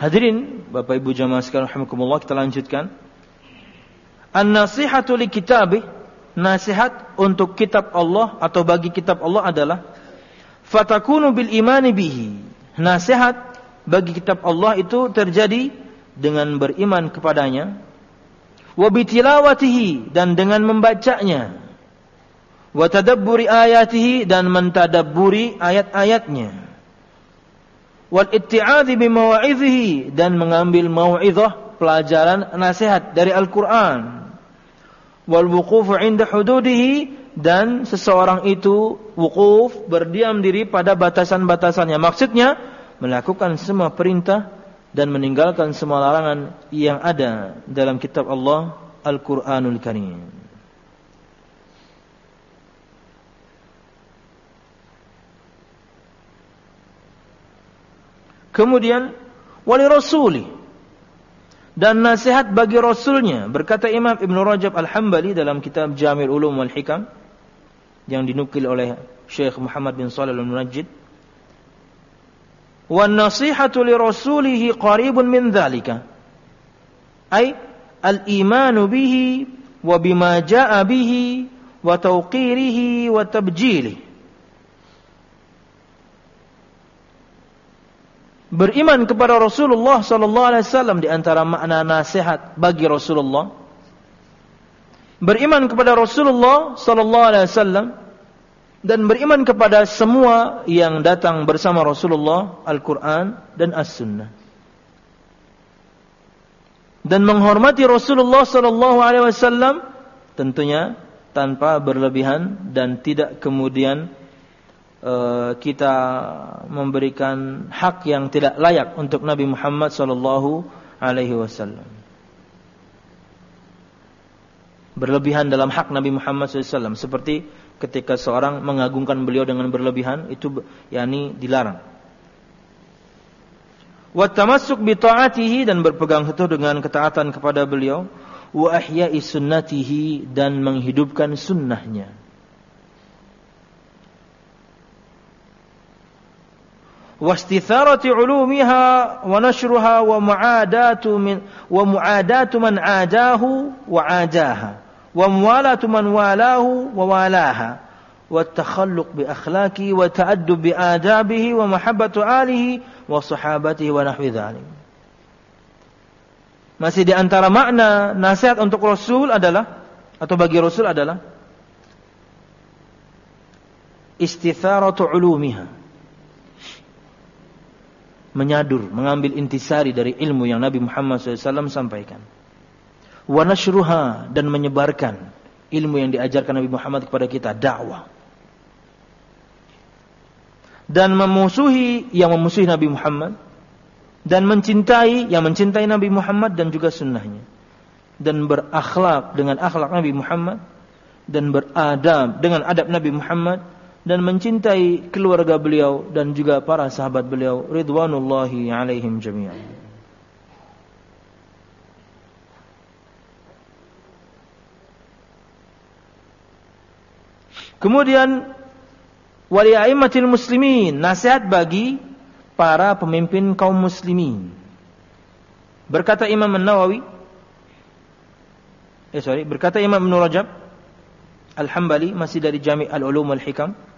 Hadirin Bapak Ibu jamaah sekalian rahimakumullah, kita lanjutkan. An-nasihatu li kitabih, nasihat untuk kitab Allah atau bagi kitab Allah adalah fatakunu bil imani bihi. Nasihat bagi kitab Allah itu terjadi dengan beriman kepadanya, wa bitilawatihi, dan dengan membacanya, wa tadabburi ayatihi, dan mentadabburi ayat-ayatnya, wal itti'adhi bimawa'idhihi, dan mengambil mau'izah, pelajaran nasihat dari Al-Qur'an, wal wuqufu 'inda hududihi, dan seseorang itu wukuf, berdiam diri pada batasan-batasannya. Maksudnya melakukan semua perintah dan meninggalkan semua larangan yang ada dalam kitab Allah Al-Qur'anul Karim. Kemudian wali rasuli, dan nasihat bagi rasulnya. Berkata Imam Ibn Rajab Al-Hambali dalam kitab Jami' Ulum wal Hikam yang dinukil oleh Syekh Muhammad bin Shalih Al-Munajjid, wan nasihatu li rasulihi qaribun min dzalika, ay al-imanu bihi wa bima jaa bihi wa tawqirihi wa tabjilihi. Beriman kepada Rasulullah sallallahu alaihi wasallam di antara makna nasihat bagi Rasulullah. Beriman kepada Rasulullah sallallahu alaihi wasallam dan beriman kepada semua yang datang bersama Rasulullah, Al-Qur'an dan As-Sunnah. Dan menghormati Rasulullah sallallahu alaihi wasallam tentunya tanpa berlebihan dan tidak kemudian kita memberikan hak yang tidak layak untuk Nabi Muhammad sallallahu alaihi wasallam. Berlebihan dalam hak Nabi Muhammad sallallahu alaihi wasallam, seperti ketika seorang mengagungkan beliau dengan berlebihan, itu yakni dilarang. Wa tamassuk bi ta'atihi, dan berpegang teguh dengan ketaatan kepada beliau, wa ahya'i sunnatihi, dan menghidupkan sunnahnya. واستثارة علومها ونشرها ومعاداة من ومعاداة من عاداه وعاداها وموالاة من والاه ووالاها والتخلق بأخلاقه وتأدب بآدابه ومحبة آله وصحابته ونحو ذلك. Masih di antara makna nasihat untuk Rasul adalah, atau bagi Rasul adalah, istitharatu ulumiha, menyadur, mengambil intisari dari ilmu yang Nabi Muhammad shallallahu alaihi wasallam sampaikan. Wa nashruha, dan menyebarkan ilmu yang diajarkan Nabi Muhammad kepada kita, dakwah. Dan memusuhi yang memusuhi Nabi Muhammad, dan mencintai yang mencintai Nabi Muhammad dan juga sunnahnya. Dan berakhlak dengan akhlak Nabi Muhammad, dan beradab dengan adab Nabi Muhammad, dan mencintai keluarga beliau dan juga para sahabat beliau ridwanullahi alaihim jami'an. Kemudian wali a'immatil muslimin, nasihat bagi para pemimpin kaum muslimin. Berkata Imam An-Nawawi, eh sorry, berkata Imam Ibn Rajab Al-Hambali, masih dari Jami' Al-Ulum Wal-Hikam,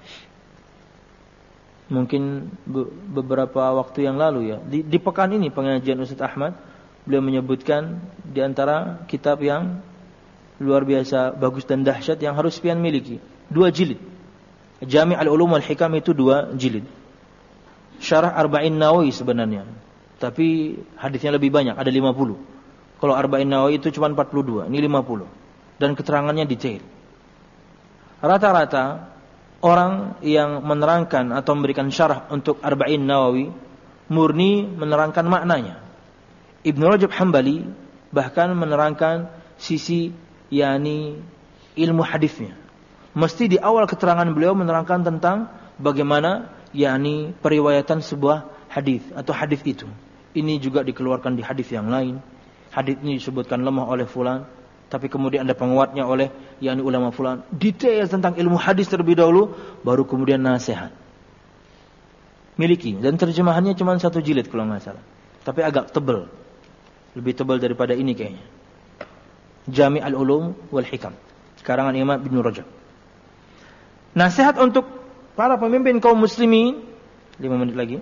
mungkin be- beberapa waktu yang lalu ya, di, di pekan ini pengajian Ustaz Ahmad, beliau menyebutkan di antara kitab yang luar biasa bagus dan dahsyat yang harus pian miliki, dua jilid. Jami' Al-Ulum Wal-Hikam itu dua jilid. Syarah Arba'in Nawawi sebenarnya, tapi hadisnya lebih banyak, ada lima puluh. Kalau Arba'in Nawawi itu cuma empat puluh dua, ini lima puluh. Dan keterangannya detail. Rata-rata orang yang menerangkan atau memberikan syarah untuk Arba'in Nawawi murni menerangkan maknanya. Ibn Rajab Hambali bahkan menerangkan sisi yakni ilmu hadisnya. Mesti di awal keterangan beliau menerangkan tentang bagaimana yakni periwayatan sebuah hadis atau hadis itu. Ini juga dikeluarkan di hadis yang lain. Hadis ini disebutkan lemah oleh fulan, tapi kemudian ada penguatnya oleh yakni ulama fulan. Detail tentang ilmu hadis terlebih dahulu, baru kemudian nasihat. Miliki, dan terjemahannya cuma satu jilid kalau nggak salah. tapi agak tebal. Lebih tebal daripada ini kayaknya. Jami' al-Ulum wal Hikam, karangan Imam Ibn Rajab. Nasihat untuk para pemimpin kaum muslimin, lima menit lagi.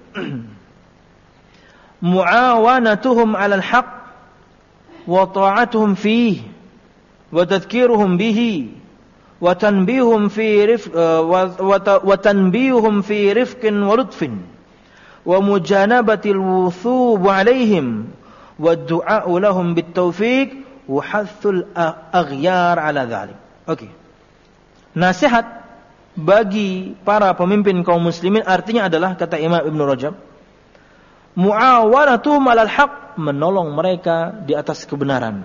Mu'awanatuhum 'alal haqq wa ta'atuhum fihi wa tadhkiruhum bihi wa tanbihum fi rif wa tanbihum fi rifqin wa lutfin wa mujanabatil wuthub 'alaihim wa du'a lahum bit taufiq wa hathul aghyar 'ala dhalik. Oke. Okay. Nasihat bagi para pemimpin kaum muslimin artinya adalah, kata Imam Ibn Rajab, mu'awaratuhum 'alal haqq, menolong mereka di atas kebenaran.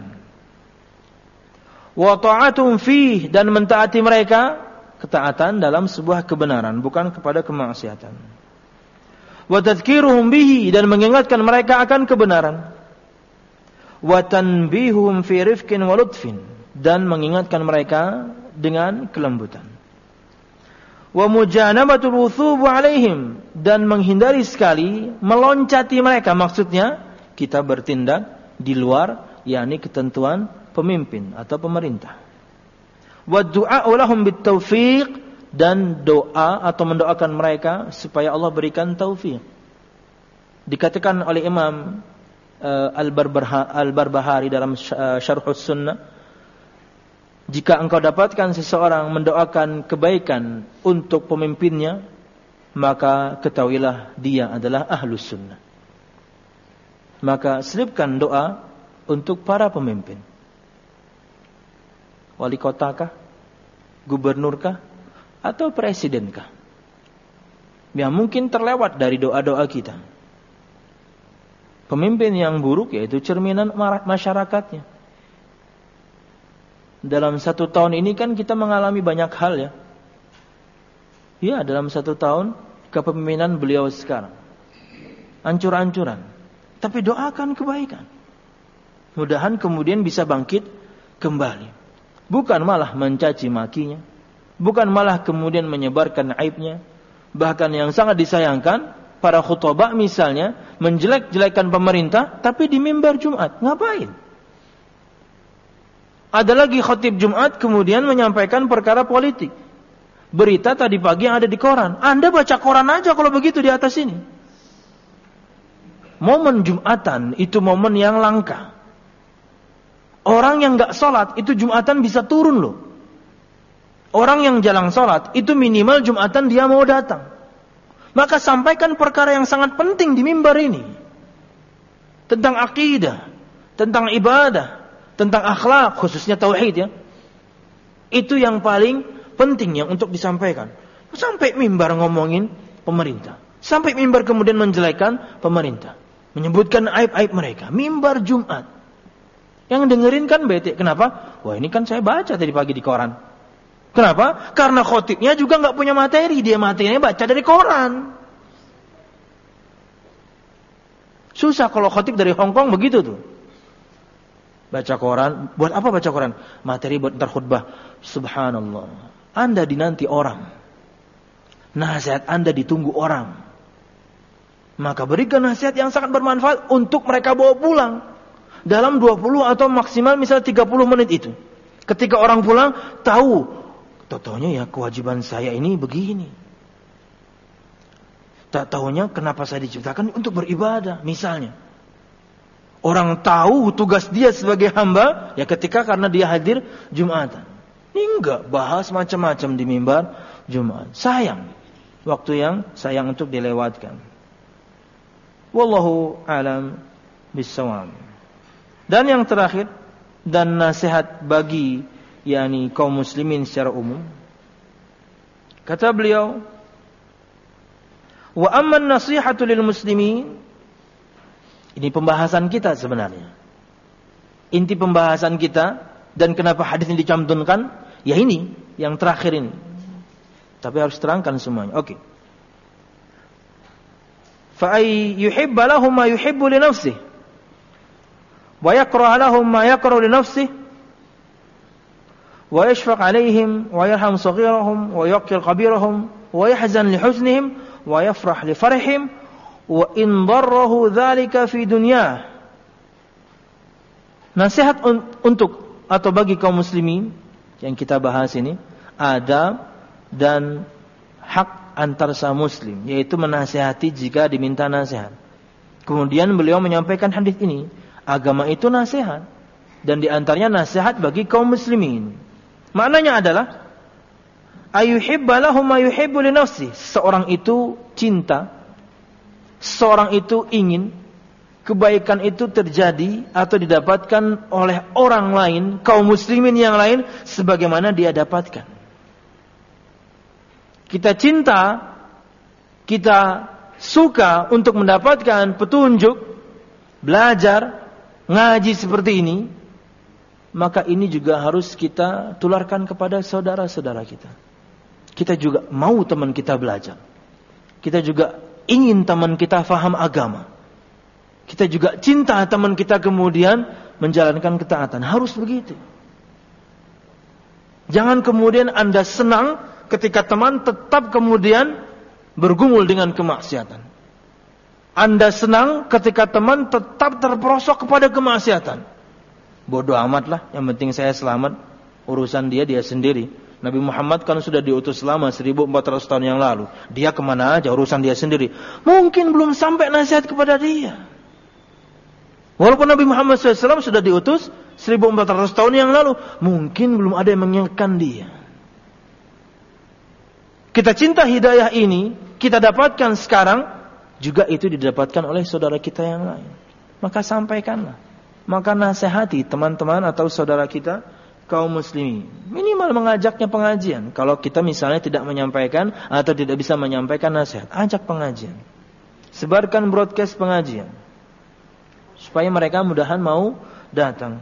Wa ta'atuhum fih, dan mentaati mereka, ketaatan dalam sebuah kebenaran, bukan kepada kemaksiatan. Wa tadhkiruhum bihi, dan mengingatkan mereka akan kebenaran. Wa tanbihum fi rifqin wa lutfin, dan mengingatkan mereka dengan kelembutan. Wa mujanabatul wuthubu 'alaihim, dan menghindari sekali meloncati mereka, maksudnya kita bertindak di luar yakni ketentuan pemimpin atau pemerintah. Wa du'a lahum bit taufiq, dan doa atau mendoakan mereka supaya Allah berikan taufik. Dikatakan oleh Imam uh, Al-Barbahari dalam uh, Syarhus Sunnah, jika engkau dapatkan seseorang mendoakan kebaikan untuk pemimpinnya, maka ketahuilah dia adalah ahlus sunnah. Maka selipkan doa untuk para pemimpin. Wali kotakah? Gubernurkah? Atau presidenkah? Yang mungkin terlewat dari doa-doa kita. Pemimpin yang buruk yaitu cerminan masyarakatnya. Dalam satu tahun ini kan kita mengalami banyak hal ya. Ya, dalam satu tahun kepemimpinan beliau sekarang ancur-ancuran. Tapi doakan kebaikan. Mudahan kemudian bisa bangkit kembali. Bukan malah mencaci makinya. Bukan malah kemudian menyebarkan aibnya. Bahkan yang sangat disayangkan, para khutbah misalnya menjelek-jelekkan pemerintah, tapi di mimbar Jumat. Ngapain? Ada lagi khatib Jumat kemudian menyampaikan perkara politik. Berita tadi pagi yang ada di koran. Anda baca koran aja kalau begitu di atas ini. Momen Jumatan itu momen yang langka. Orang yang gak sholat itu Jumatan bisa turun loh. Orang yang jarang sholat itu minimal Jumatan dia mau datang. Maka sampaikan perkara yang sangat penting di mimbar ini. Tentang akidah, tentang ibadah, tentang akhlak, khususnya tauhid ya. Itu yang paling penting yang untuk disampaikan. Sampai mimbar ngomongin pemerintah. Sampai mimbar kemudian menjelekkan pemerintah. Menyebutkan aib-aib mereka. Mimbar Jumat. Yang dengerin kan bete. Kenapa? Wah, ini kan saya baca tadi pagi di koran. Kenapa? Karena khotibnya juga gak punya materi. Dia materinya baca dari koran. Susah kalau khotib dari Hongkong begitu tuh. Baca koran. Buat apa baca koran? Materi buat ntar khutbah. Subhanallah. Anda dinanti orang. Nasihat Anda ditunggu orang. Maka berikan nasihat yang sangat bermanfaat untuk mereka bawa pulang. Dalam dua puluh atau maksimal misalnya tiga puluh menit itu. Ketika orang pulang, tahu. Taunya ya kewajiban saya ini begini. Tak tahunya kenapa saya diciptakan untuk beribadah. Misalnya. Orang tahu tugas dia sebagai hamba, ya ketika karena dia hadir Jumatan. Ini enggak bahas macam-macam di mimbar Jumat. Sayang. Waktu yang sayang untuk dilewatkan. Wallahu alam bissawab. Dan yang terakhir, dan nasihat bagi yakni kaum muslimin secara umum. Kata beliau, wa amman nasihatu lil muslimin. Ini pembahasan kita sebenarnya. Inti pembahasan kita dan kenapa hadis ini dicantumkan, ya ini yang terakhir ini. Tapi harus terangkan semuanya. Oke. Okay. Fa ay yuhibba lahum ma yuhibbu li nafsihi wa yakrah lahum ma yakrahu li nafsihi wa yashfaq alaihim wa yarham saghirahum wa yaqir kabirahum wa yahzan li huznihim wa yafrah li farihim wa in darrahu dzalika fi dunyah. Nasihat un- untuk atau bagi kaum muslimin yang kita bahas ini, adab dan hak antar sama muslim, yaitu menasihati jika diminta nasihat. Kemudian beliau menyampaikan hadis ini, agama itu nasihat, dan diantaranya nasihat bagi kaum muslimin. Maknanya adalah ayuhibba lahum ma yuhibbu li nafsi. Seorang itu cinta, seorang itu ingin kebaikan itu terjadi atau didapatkan oleh orang lain, kaum muslimin yang lain, sebagaimana dia dapatkan. Kita cinta, kita suka untuk mendapatkan petunjuk, belajar, ngaji seperti ini, maka ini juga harus kita tularkan kepada saudara-saudara kita. Kita juga mau teman kita belajar. Kita juga ingin teman kita faham agama. Kita juga cinta teman kita kemudian menjalankan ketaatan. Harus begitu. Jangan kemudian Anda senang ketika teman tetap kemudian bergumul dengan kemaksiatan. Anda senang ketika teman tetap terperosok kepada kemaksiatan. Bodoh amat lah, yang penting saya selamat. Urusan dia, dia sendiri. Nabi Muhammad kan sudah diutus selama seribu empat ratus tahun yang lalu. Dia kemana aja, urusan dia sendiri. Mungkin belum sampai nasihat kepada dia. Walaupun Nabi Muhammad shallallahu alaihi wasallam sudah diutus seribu empat ratus tahun yang lalu, mungkin belum ada yang mengingatkan dia. Kita cinta hidayah ini, kita dapatkan sekarang, juga itu didapatkan oleh saudara kita yang lain. Maka sampaikanlah. Maka nasihati teman-teman atau saudara kita, kaum muslimin. Minimal mengajaknya pengajian. Kalau kita misalnya tidak menyampaikan atau tidak bisa menyampaikan nasihat, ajak pengajian. Sebarkan broadcast pengajian. Supaya mereka mudahan mau datang.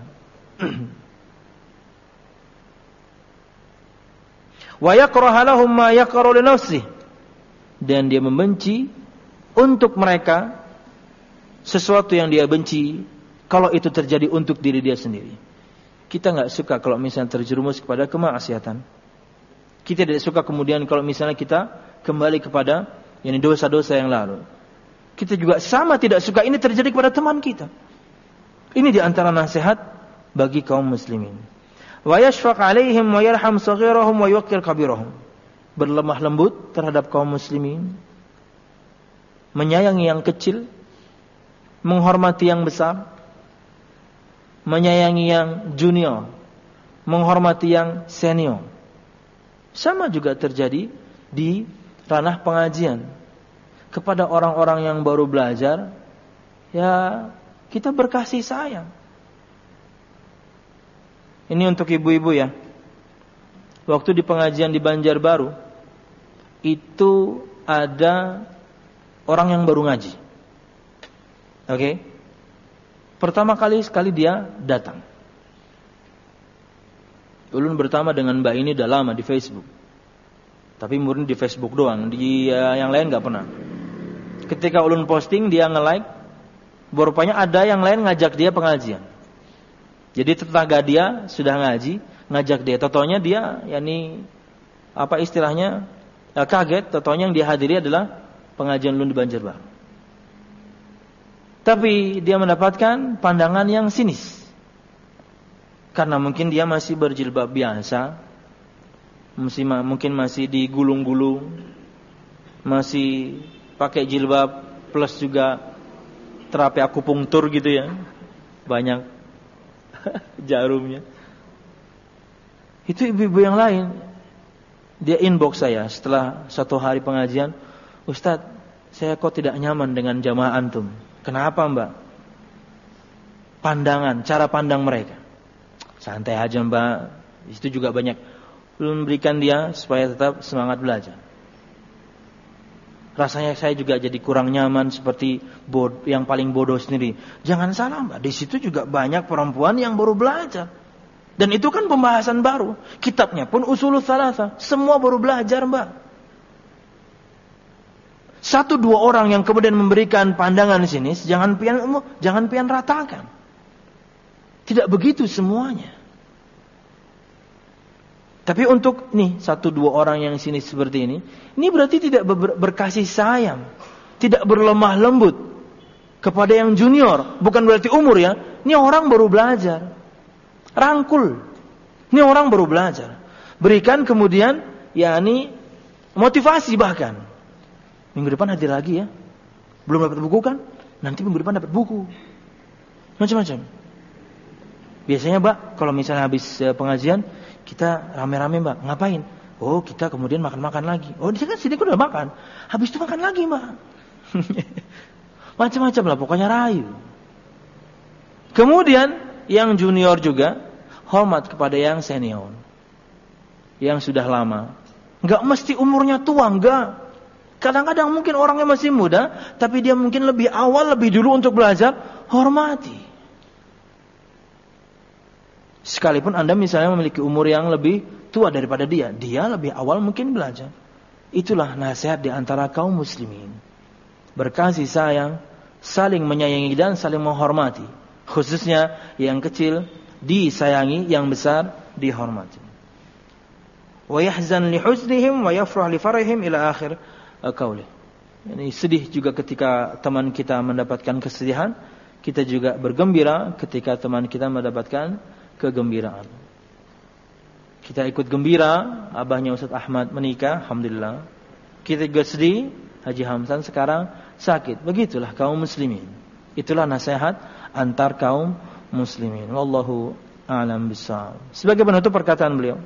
Wa yakraha lahum ma yakrahu li nafsihi. Dan dia membenci untuk mereka sesuatu yang dia benci kalau itu terjadi untuk diri dia sendiri. Kita enggak suka kalau misalnya terjerumus kepada kemaksiatan. Kita tidak suka kemudian kalau misalnya kita kembali kepada yang dosa-dosa yang lalu. Kita juga sama tidak suka ini terjadi kepada teman kita. Ini di antara nasihat bagi kaum muslimin. Wa yashfaq 'alaihim wa yarham saghirahum wa yuqir kabirahum. Berlemah lembut terhadap kaum muslimin. Menyayangi yang kecil, menghormati yang besar. Menyayangi yang junior, menghormati yang senior. Sama juga terjadi di ranah pengajian. Kepada orang-orang yang baru belajar, ya kita berkasih sayang. Ini untuk ibu-ibu ya. Waktu di pengajian di Banjarbaru, itu ada orang yang baru ngaji. Oke? Okay? Pertama kali sekali dia datang. Ulun bertama dengan mbak ini udah lama di Facebook. Tapi murni di Facebook doang, di uh, yang lain gak pernah. Ketika ulun posting, dia nge-like. Rupanya ada yang lain ngajak dia pengajian. Jadi tetangga dia sudah ngaji, ngajak dia. Totonya dia, yakni apa istilahnya, ya, kaget. Totonya yang dia hadiri adalah pengajian ulun di Banjarbaru. Tapi dia mendapatkan pandangan yang sinis. Karena mungkin dia masih berjilbab biasa, masih, mungkin masih digulung-gulung, masih pakai jilbab plus juga terapi akupunktur gitu ya, banyak jarumnya. Itu ibu-ibu yang lain, dia inbox saya setelah satu hari pengajian, Ustadz, saya kok tidak nyaman dengan jamaah antum. Kenapa mbak? Pandangan, cara pandang mereka. Santai aja mbak, itu juga banyak. Belum berikan dia supaya tetap semangat belajar. Rasanya saya juga jadi kurang nyaman seperti bod, yang paling bodoh sendiri. Jangan salah mbak, di situ juga banyak perempuan yang baru belajar. Dan itu kan pembahasan baru. Kitabnya pun Ushulus Tsalatsa, semua baru belajar mbak. Satu dua orang yang kemudian memberikan pandangan di sini, jangan pian jangan pian ratakan. Tidak begitu semuanya. Tapi untuk nih satu dua orang yang sini seperti ini, ini berarti tidak ber- berkasih sayang. tidak berlemah lembut kepada yang junior. Bukan berarti umur ya. Ini orang baru belajar. Rangkul. Ini orang baru belajar. Berikan kemudian yakni motivasi bahkan. Minggu depan hadir lagi ya. Belum dapat buku kan? Nanti minggu depan dapat buku. Macam-macam. Biasanya Mbak, kalau misalnya habis pengajian, kita rame-rame Mbak. Ngapain? Oh, kita kemudian makan-makan lagi. Oh, di sini kan udah makan. Habis itu makan lagi Mbak. Macam-macam lah, pokoknya rayu. Kemudian, yang junior juga, hormat kepada yang senior. Yang sudah lama. Enggak mesti umurnya tua, enggak. Kadang-kadang mungkin orangnya masih muda, tapi dia mungkin lebih awal, lebih dulu untuk belajar, hormati. Sekalipun Anda misalnya memiliki umur yang lebih tua daripada dia, dia lebih awal mungkin belajar. Itulah nasihat di antara kaum muslimin. Berkasih sayang, saling menyayangi dan saling menghormati. Khususnya yang kecil disayangi, yang besar dihormati. Wa yahzan li huznihim wa yafrah li farihim ila akhir qaulih. Ini sedih juga ketika teman kita mendapatkan kesedihan, kita juga bergembira ketika teman kita mendapatkan kegembiraan. Kita ikut gembira abahnya Ustaz Ahmad menikah, alhamdulillah. Kita juga sedih Haji Hamzan sekarang sakit. Begitulah kaum muslimin. Itulah nasihat antar kaum muslimin. Wallahu a'lam bishawab. Sebagai penutup perkataan beliau,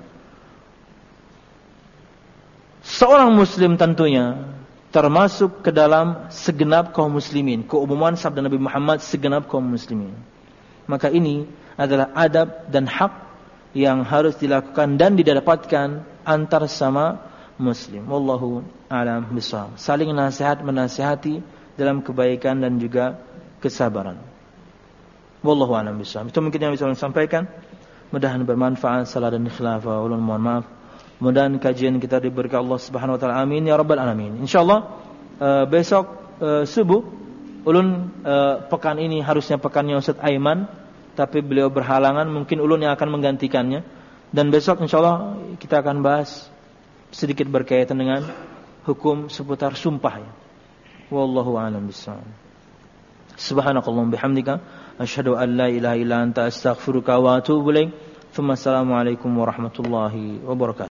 seorang muslim tentunya termasuk ke dalam segenap kaum muslimin. Keumuman sabda Nabi Muhammad, segenap kaum muslimin. Maka ini adalah adab dan hak yang harus dilakukan dan didapatkan antar sama muslim. Wallahu a'lam bishawab. Saling nasihat menasihati dalam kebaikan dan juga kesabaran. Wallahu a'lam bishawab. Itu mungkin yang bisa saya sampaikan. Mudah-mudahan bermanfaat. Salah dan khilaf, ulun mohon maaf. Mudah-mudahan kajian kita diberi Allah Subhanahu wa taala. Amin ya rabbal alamin. Insyaallah uh, besok uh, subuh ulun uh, pekan ini harusnya pekannya Ustaz Aiman, tapi beliau berhalangan, mungkin ulun yang akan menggantikannya. Dan besok insyaallah kita akan bahas sedikit berkaitan dengan hukum seputar sumpah ya. Wallahu a'lam bishawab. Subhanakallahumma bihamdika asyhadu an la ilaha illa anta astaghfiruka wa atubu ilaik. Assalamualaikum warahmatullahi wabarakatuh.